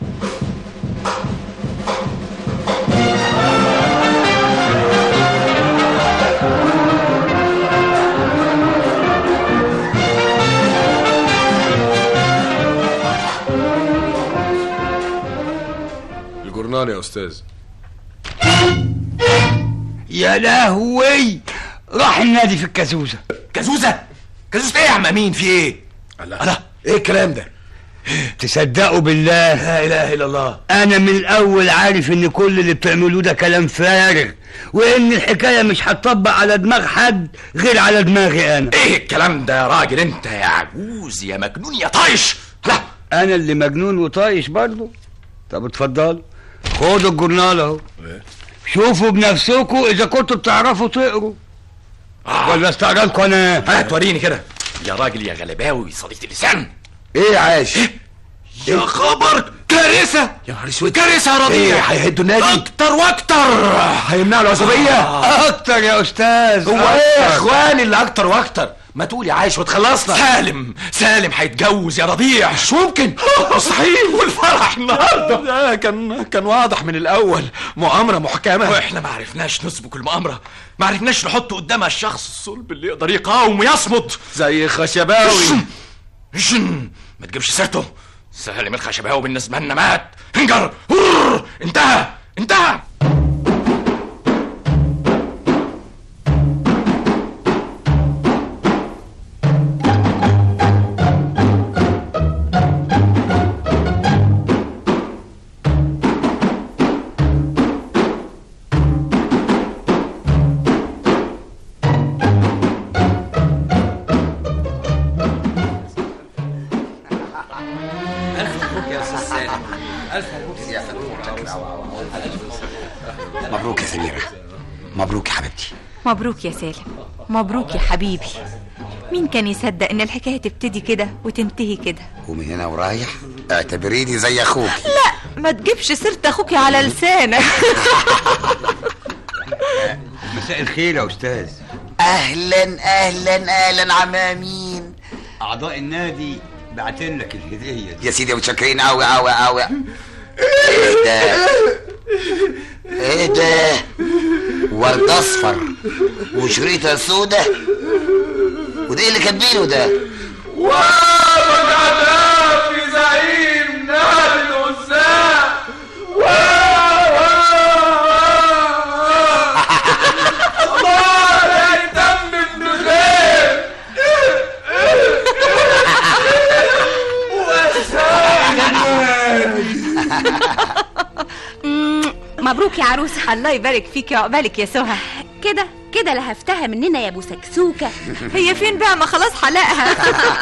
الجورنال يا استاذ. يا لهوي، راح النادي في الكازوزه. كازوزه ايه يا عم امين؟ في ايه؟ الله، ايه الكلام ده؟ تصدقوا بالله لا اله الا الله، انا من الاول عارف ان كل اللي بتعملوه ده كلام فارغ، وان الحكايه مش هتطبق على دماغ حد غير على دماغي انا. ايه الكلام ده يا راجل؟ انت يا عجوز يا مجنون يا طايش. لا، انا اللي مجنون وطايش برضه. طب اتفضلوا خدوا الجورنال اهو، شوفوا بنفسكم اذا كنتوا بتعرفوا تقروا ولا استعجلكم انا. هات وريني كده يا راجل يا غلباوي صليت اللسان. ايه عاش؟ يا خبر، كارثه يا نهار اسود، كارثه يا ربيع. ايه هيهدوا النادي؟ اكتر واكتر، هيمنعوا العصبيه. اكتر يا استاذ. هو ايه يا اخواني اللي اكتر واكتر؟ ما تقولي عايش وتخلصنا. سالم هيتجوز يا ربيع. مش ممكن. مستحيل. والفرح النهارده ده كان واضح من الاول، مؤامره محكمه، واحنا ما عرفناش نسبق المؤامره، ما عرفناش نحط قدامها الشخص الصلب اللي يقدر يقاوم ويصمد زي خشباوي. ما تجيبش سيرته. سالم الخشباوي بالنسبه لنا مات. انجر، انتهى. مبروك يا سميرة، مبروك يا حبيبتي. مبروك يا سالم، مبروك يا حبيبي. مين كان يصدق ان الحكاية تبتدي كده وتنتهي كده؟ ومن هنا ورايح اعتبريني زي اخوك. لا، ما تجيبش سيرة اخوك على لسانك. مساء الخير يا استاذ. اهلا عم امين. اعضاء النادي بعتين لك الهديه دي. يا سيدي متشكرين قوي. ايه ده؟ ايه ده؟ ورد اصفر وشريطة سودة، وده اللي كاتبينه ده؟ وابد عذاب في زعيم نادي العزاب. الله لا يتمم بخير. مبروك يا عروسة. الله يبارك فيك، عقبالك يا سهى. كده لهفتها مننا يا ابو سكسوكة. هي فين بقى؟ ما خلاص حلقها.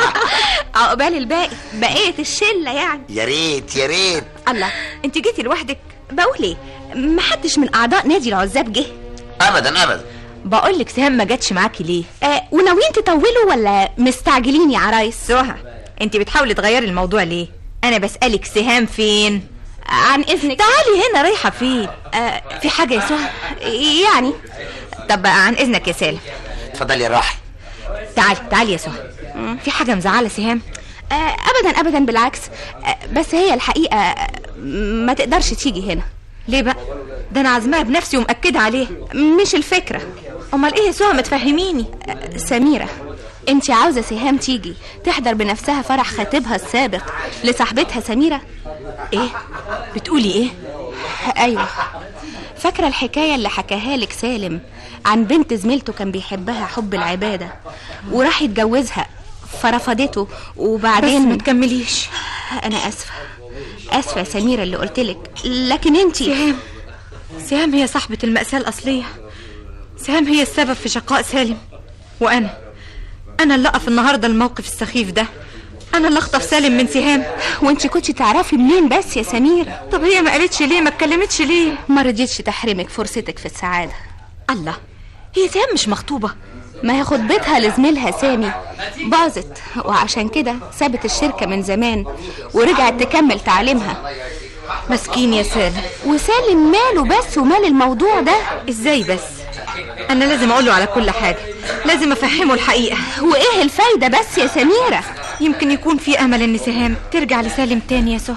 عقبال الباقي، بقية الشلة يعني. يا ريت يا ريت. الله، انت جيتي لوحدك؟ بقول ايه، محدش من اعضاء نادي العزاب جه؟ ابدا ابدا. بقول لك سهام ما جاتش معاكي ليه؟ وناويين تطولوا ولا مستعجلين يا عرايس؟ سهى، انت بتحاولي تغيري الموضوع ليه؟ انا بسألك سهام فين؟ عن اذنك. تعالي هنا. رايحة فين؟ في حاجة يا سهى؟ يعني. طب عن اذنك يا سالم. اتفضلي يا راحي. تعالي يا سهى. في حاجة مزعلة سهام؟ ابدا ابدا، بالعكس. بس هي الحقيقة ما تقدرش تيجي هنا. ليه بقى؟ ده انا عازماها بنفسي ومأكدة عليه. مش الفكرة. امال ايه يا سهى؟ ما تفهميني. سميرة، انت عاوزة سهام تيجي تحضر بنفسها فرح خطيبها السابق لصاحبتها سميرة؟ ايه بتقولي؟ ايه؟ ايوه، فاكرة الحكاية اللي حكاها لك سالم عن بنت زميلته كان بيحبها حب العبادة وراح يتجوزها فرفضته وبعدين؟ بس ما تكمليش. انا اسفة يا سميرة اللي قلتلك، لكن انتي سهام هي صاحبة المأساة الأصلية. سهام هي السبب في شقاء سالم، وأنا اللي أقف النهاردة الموقف السخيف ده. أنا اللي أخطف سالم من سهام. وانتي كنتي تعرفي منين بس يا سميرة؟ طب هي ما قالتش ليه؟ ما اتكلمتش ليه؟ ما رضيتش تحرمك فرصتك في السعادة. الله، هي سهام مش مخطوبة؟ ما هي خطبتها لزميلها سامي باظت، وعشان كده سابت الشركة من زمان ورجعت تكمل تعليمها. مسكين يا سالم. وسالم ماله بس ومال الموضوع ده؟ ازاي بس؟ انا لازم اقوله على كل حاجة، لازم افهمه الحقيقة. وايه الفايدة بس يا سميرة؟ يمكن يكون في امل ان سهام ترجع لسالم تاني يا سهى.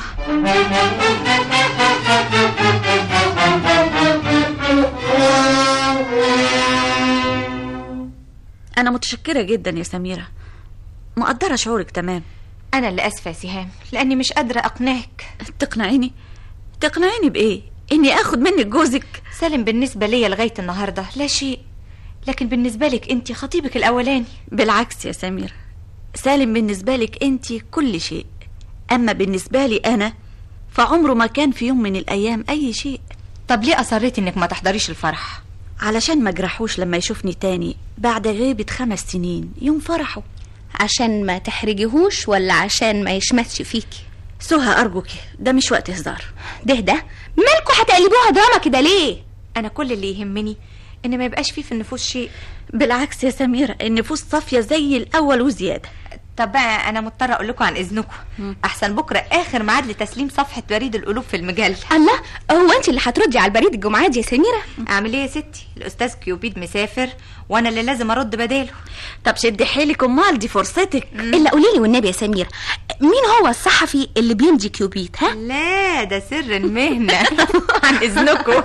أنا متشكرة جدا يا سميرة، مقدرة شعورك تمام. أنا اللي أسفة يا سهام، لأني مش قادرة أقنعك. تقنعيني بإيه؟ إني أخد منك جوزك؟ سالم بالنسبة لي لغاية النهاردة لا شيء، لكن بالنسبة لك أنت خطيبك الأولاني. بالعكس يا سميرة، سالم بالنسبة لك أنت كل شيء، أما بالنسبة لي أنا فعمره ما كان في يوم من الأيام أي شيء. طب ليه أصريتي إنك ما تحضريش الفرح؟ علشان ما جرحوش لما يشوفني تاني بعد غيبة 5 سنين يوم فرحه. عشان ما تحرجيهوش ولا عشان ما يشمتش فيكي؟ سهى أرجوك، ده مش وقت هزار. ده مالكوا هتقلبوها دراما كده ليه؟ أنا كل اللي يهمني إن ما يبقاش فيه في النفوس شيء. بالعكس يا سميرة، النفوس صافية زي الأول وزيادة. طب بقى أنا مضطرة أقول لكم عن إذنكم، أحسن بكرة آخر ميعاد لتسليم صفحة بريد القلوب في المجلة. الله، هو أنت اللي هتردي على البريد الجمعة دي يا سميرة؟ أعمل إيه يا ستي؟ الأستاذ كيوبيد مسافر وأنا اللي لازم أرد بداله. طب شدي حيلك أمال، دي فرصتك. إلا قوليلي والنبي يا سميرة، مين هو الصحفي اللي بيمضي كيوبيد؟ ها؟ لا ده سر المهنة. عن إذنكم.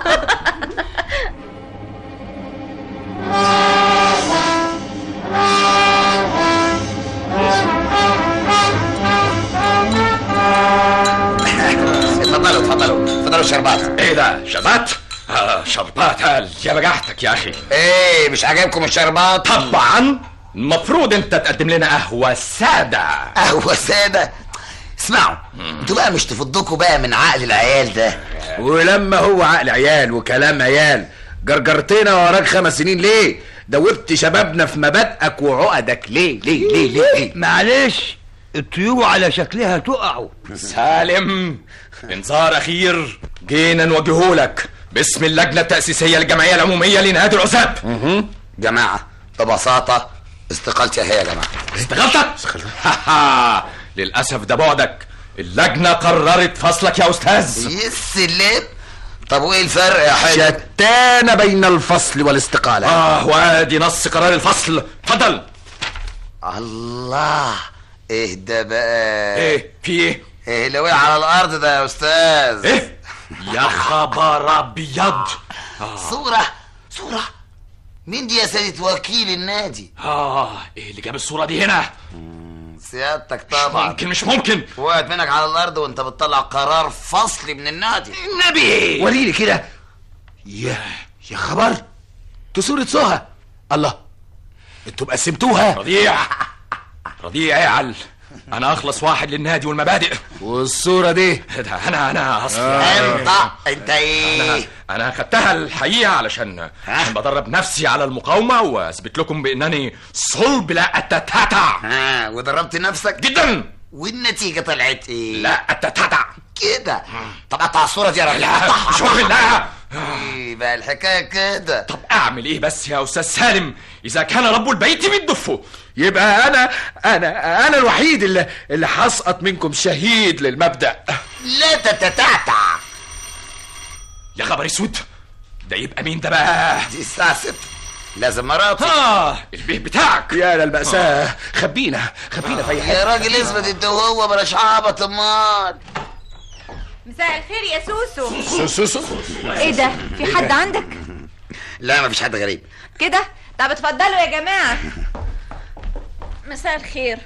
اتفضلوا الشربات. ايه ده شربات؟ شربات يا بجحتك يا اخي. ايه مش عاجبكم الشربات؟ طبعا المفروض انت تقدم لنا قهوة سادة. قهوة سادة؟ اسمعوا انتوا بقى مش تفضكوا بقى من عقل العيال ده. ولما هو عقل عيال وكلام عيال جرجرتنا وراك 5 سنين ليه؟ دوبت شبابنا في مبادئك وعقدك ليه؟ معلش، الطيور على شكلها تقعوا. سالم، انذار اخير جينا نوجههولك باسم اللجنة التأسيسية للجمعية العمومية لنادي العزاب. جماعة ببساطة استقالتي اهي يا جماعة. استقالتك؟ للأسف ده بعدك، اللجنة قررت فصلك يا أستاذ. يسلم. طب وايه الفرق يا حاج؟ شتان بين الفصل والاستقالة. وادي نص قرار الفصل، اتفضل. الله، ايه ده بقى؟ ايه في ايه؟ ايه اللي وقع على الارض ده يا استاذ؟ ايه يا خبر ابيض. صورة مين دي يا سيدة وكيل النادي؟ ايه اللي جاب الصورة دي هنا؟ سيادتك طبعا. مش ممكن وقعت منك على الارض وانت بتطلع قرار فصلي من النادي. النبي وريني كده. يا خبر، دي صورة سهى. الله، انتوا قسمتوها. رضيع يا عل، انا اخلص واحد للنادي والمبادئ. والصورة دي ده انا اصلا انت ايه؟ انا خدتها الحقيقة علشان بدرب نفسي على المقاومة واثبت لكم بانني صلب لا اتتاتع. ودربت نفسك جدا، والنتيجة طلعت ايه؟ لا اتتاتع كده. طب قطع الصورة دي يا راجل. لا مش واخد. لا ايه بقى الحكاية كده؟ طب اعمل ايه بس يا استاذ سالم اذا كان رب البيت بيدفه؟ يبقى انا الوحيد اللي هسقط منكم شهيد للمبدأ. لا تتتعتع. يا خبر اسود، ده يبقى مين ده بقى؟ دي الساعة 6، لازم مراتي. البيت بتاعك. يا للمأساة، خبينا في اي حته. يا راجل اثبت انت وهو بلاش عبط. امال مساء الخير يا سوسو. سوسو ايه ده، في حد عندك؟ لا مفيش حد غريب كده. طب اتفضلوا يا جماعة. مساء الخير.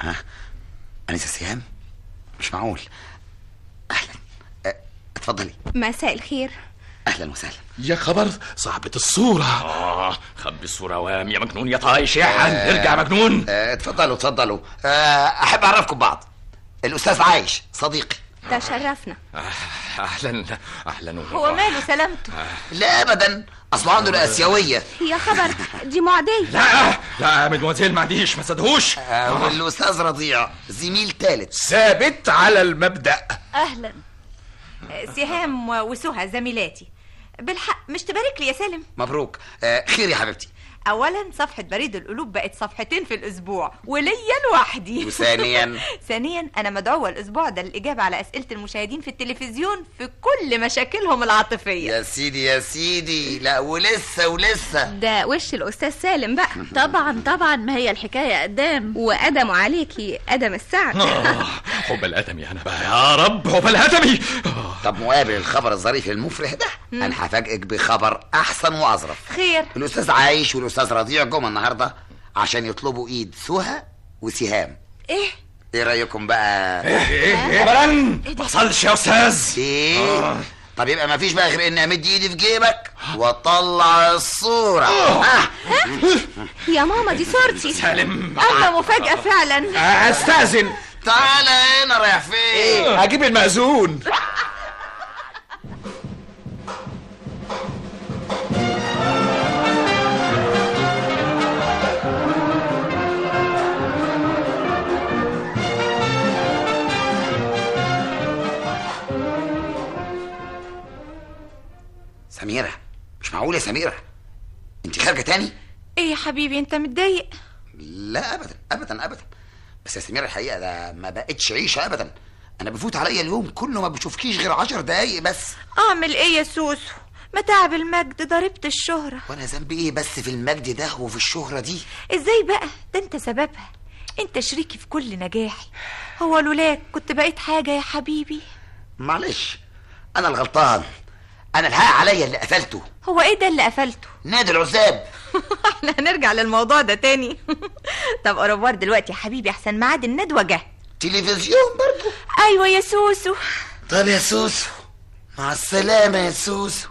أنسة سهام، مش معقول. أهلا، اتفضلي. مساء الخير. أهلا وسهلا. يا خبر، صاحبة الصورة. خبي الصورة وام يا مجنون يا طايش يا حن. ارجع مجنون. اتفضلوا. أحب أعرفكم بعض. الأستاذ عايش صديقي. تشرفنا. اهلا هو ماله سلامته؟ لا ابدا، اصله عنده الاسيويه. يا خبر، دي معديه. لا مدموزيل ما عنديش، ما صدقوش. والاستاذ رضيع زميل ثالث ثابت على المبدأ. اهلا. سهام وسهى زميلاتي. بالحق مش تبارك لي يا سالم؟ مبروك. خير يا حبيبتي. اولا صفحة بريد القلوب بقت صفحتين في الاسبوع وليا لوحدي. ثانيا انا مدعوة الاسبوع ده للاجابة على اسئلة المشاهدين في التلفزيون في كل مشاكلهم العاطفية. يا سيدي. لا ولسه ده وش الاستاذ سالم بقى. طبعا ما هي الحكاية قدام وقدموا عليكي قدم السعد. حب الادمي انا بقى يا رب، حب الادمي. طب مقابل الخبر الظريف المفرح ده انا هفاجئك بخبر احسن واظرف. خير. الاستاذ عايش والاستاذ رضيع جم النهارده عشان يطلبوا ايد سهى وسهام. ايه رايكم بقى؟ ايه ما حصلش يا استاذ. ايه طب يبقى ما فيش بقى غير اني امد ايدي في جيبك واطلع الصوره. يا ماما دي صورتي. سالم، الله مفاجاه فعلا. استاذن. تعالى هنا. رايح فين؟ هجيب المأذون. سميرة، مش معقول يا سميرة، انت خارجة تاني؟ ايه يا حبيبي انت متضايق؟ لا ابدا. بس يا سميرة الحقيقة ده ما بقتش عيشة ابدا. انا بفوت عليا اليوم كله ما بشوفكيش غير 10 دقايق بس. اعمل ايه يا سوسو؟ متاعب المجد ضربت الشهرة. وانا ذنبي ايه بس في المجد ده وفي الشهرة دي؟ ازاي بقى؟ ده انت سببها، انت شريكي في كل نجاحي. هو لولاك كنت بقيت حاجة يا حبيبي. معلش انا الغلطان. انا الحق عليا اللي قفلته. هو ايه ده اللي قفلته؟ نادي العزاب. احنا هنرجع للموضوع ده تاني. طب اوروبار دلوقتي يا حبيبي احسن ميعاد الندوة جه. تلفزيون برضو؟ ايوه يا سوسو. طب يا سوسو مع السلامة يا سوسو.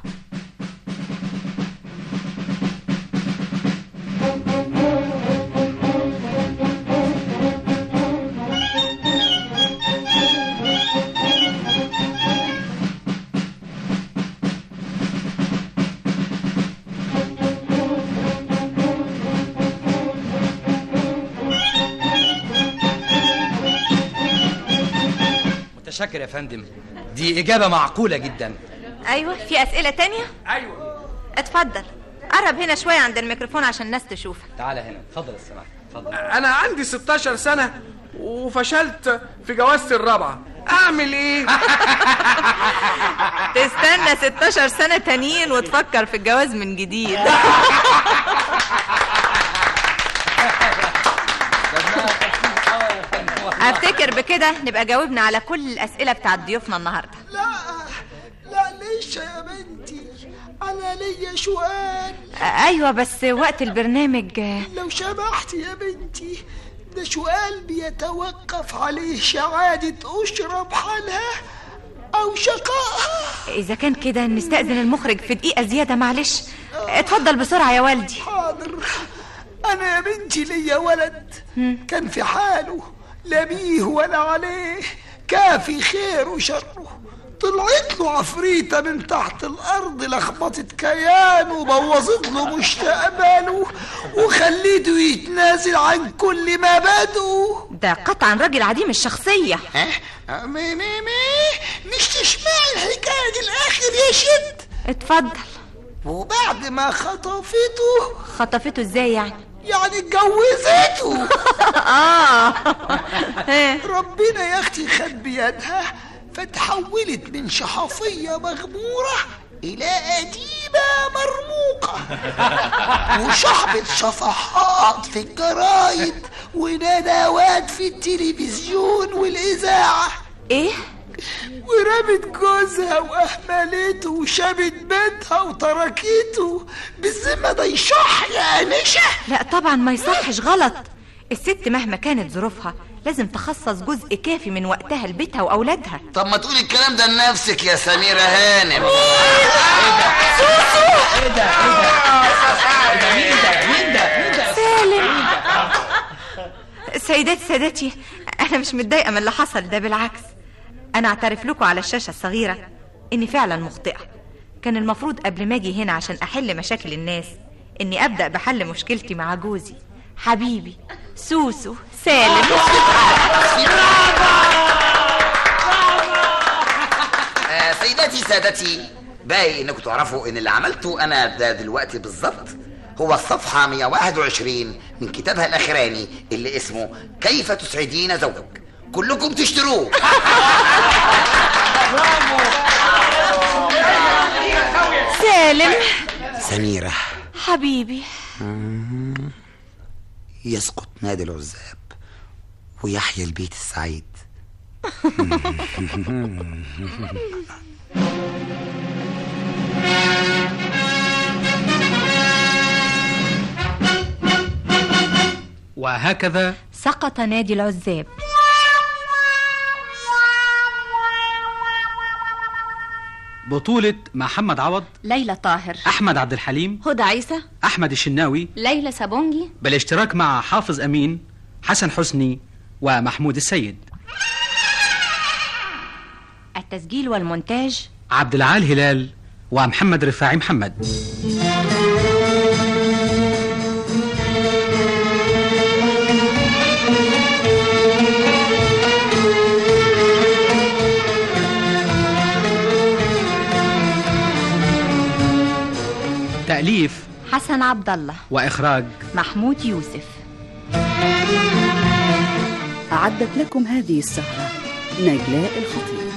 متشكر يا فندم، دي إجابة معقولة جدا. أيوة، في أسئلة تانية؟ أيوة. اتفضل، قرب هنا شوية عند الميكروفون عشان الناس تشوفك. تعالى هنا، اتفضل السماح. اتفضل. أنا عندي 16 سنة وفشلت في جوازتي الرابعة، أعمل إيه؟ تستنى 16 سنة تانيين وتفكر في الجواز من جديد. افتكر بكده نبقى جاوبنا على كل الأسئلة بتاعت ضيوفنا النهاردة. لا معلش يا بنتي، أنا ليا سؤال. أيوة بس وقت البرنامج. لو سمحتي يا بنتي، ده سؤال بيتوقف عليه سعادة أسرة بحالها أو شقائها. إذا كان كده نستأذن المخرج في دقيقة زيادة، معلش. اتفضل بسرعة يا والدي. حاضر. أنا يا بنتي ليا ولد كان في حاله، لا بيه ولا عليه، كافي خير وشره. طلعت له عفريتة من تحت الأرض، لخبطت كيانه وبوظت له مستقبله وخليته يتنازل عن كل مبادئه. ده قطعا راجل عديم الشخصية. مش تسمعي الحكاية دي الآخر يا شد؟ اتفضل. وبعد ما خطفته ازاي يعني؟ يعني اتجوزته. ربنا يا اختي خد بيدها، فتحولت من شحافية مغمورة إلى أديبة مرموقة، وشحبت صفحات في الجرايد وندوات في التلفزيون والإذاعة. إيه؟ ورمت جوزها وأهملته وشابت بيتها وتركته. بالذمة ده يصح يا أنشة؟ لا طبعا ما يصحش، غلط. الست مهما كانت ظروفها لازم تخصص جزء كافي من وقتها لبيتها وأولادها. طب ما تقولي الكلام ده لنفسك يا سميرة هانم. مين ده؟ سالم. سيداتي، أنا مش متضايقة من اللي حصل ده، بالعكس. أنا أعترف لكم على الشاشة الصغيرة إني فعلا مخطئة. كان المفروض قبل ما أجي هنا عشان أحل مشاكل الناس إني أبدأ بحل مشكلتي مع جوزي حبيبي سوسو سالم. سيداتي سادتي، باقي انكم تعرفوا ان اللي عملته انا ده دلوقتي بالظبط هو الصفحة 121 من كتابها الاخراني اللي اسمه كيف تسعدين زوجك. كلكم تشتروه. سالم. سميرة حبيبي. يسقط نادي العزاب ويحيى البيت السعيد. وهكذا سقط نادي العزاب. بطولة محمد عوض، ليلى طاهر، أحمد عبد الحليم، هدى عيسى، أحمد الشناوي، ليلى سابونجي، بالاشتراك مع حافظ أمين، حسن حسني، ومحمود السيد. التسجيل والمونتاج عبد العال هلال ومحمد رفاعي محمد. تأليف حسن عبد الله، وإخراج محمود يوسف. أعدت لكم هذه السهرة نجلاء الخطيب.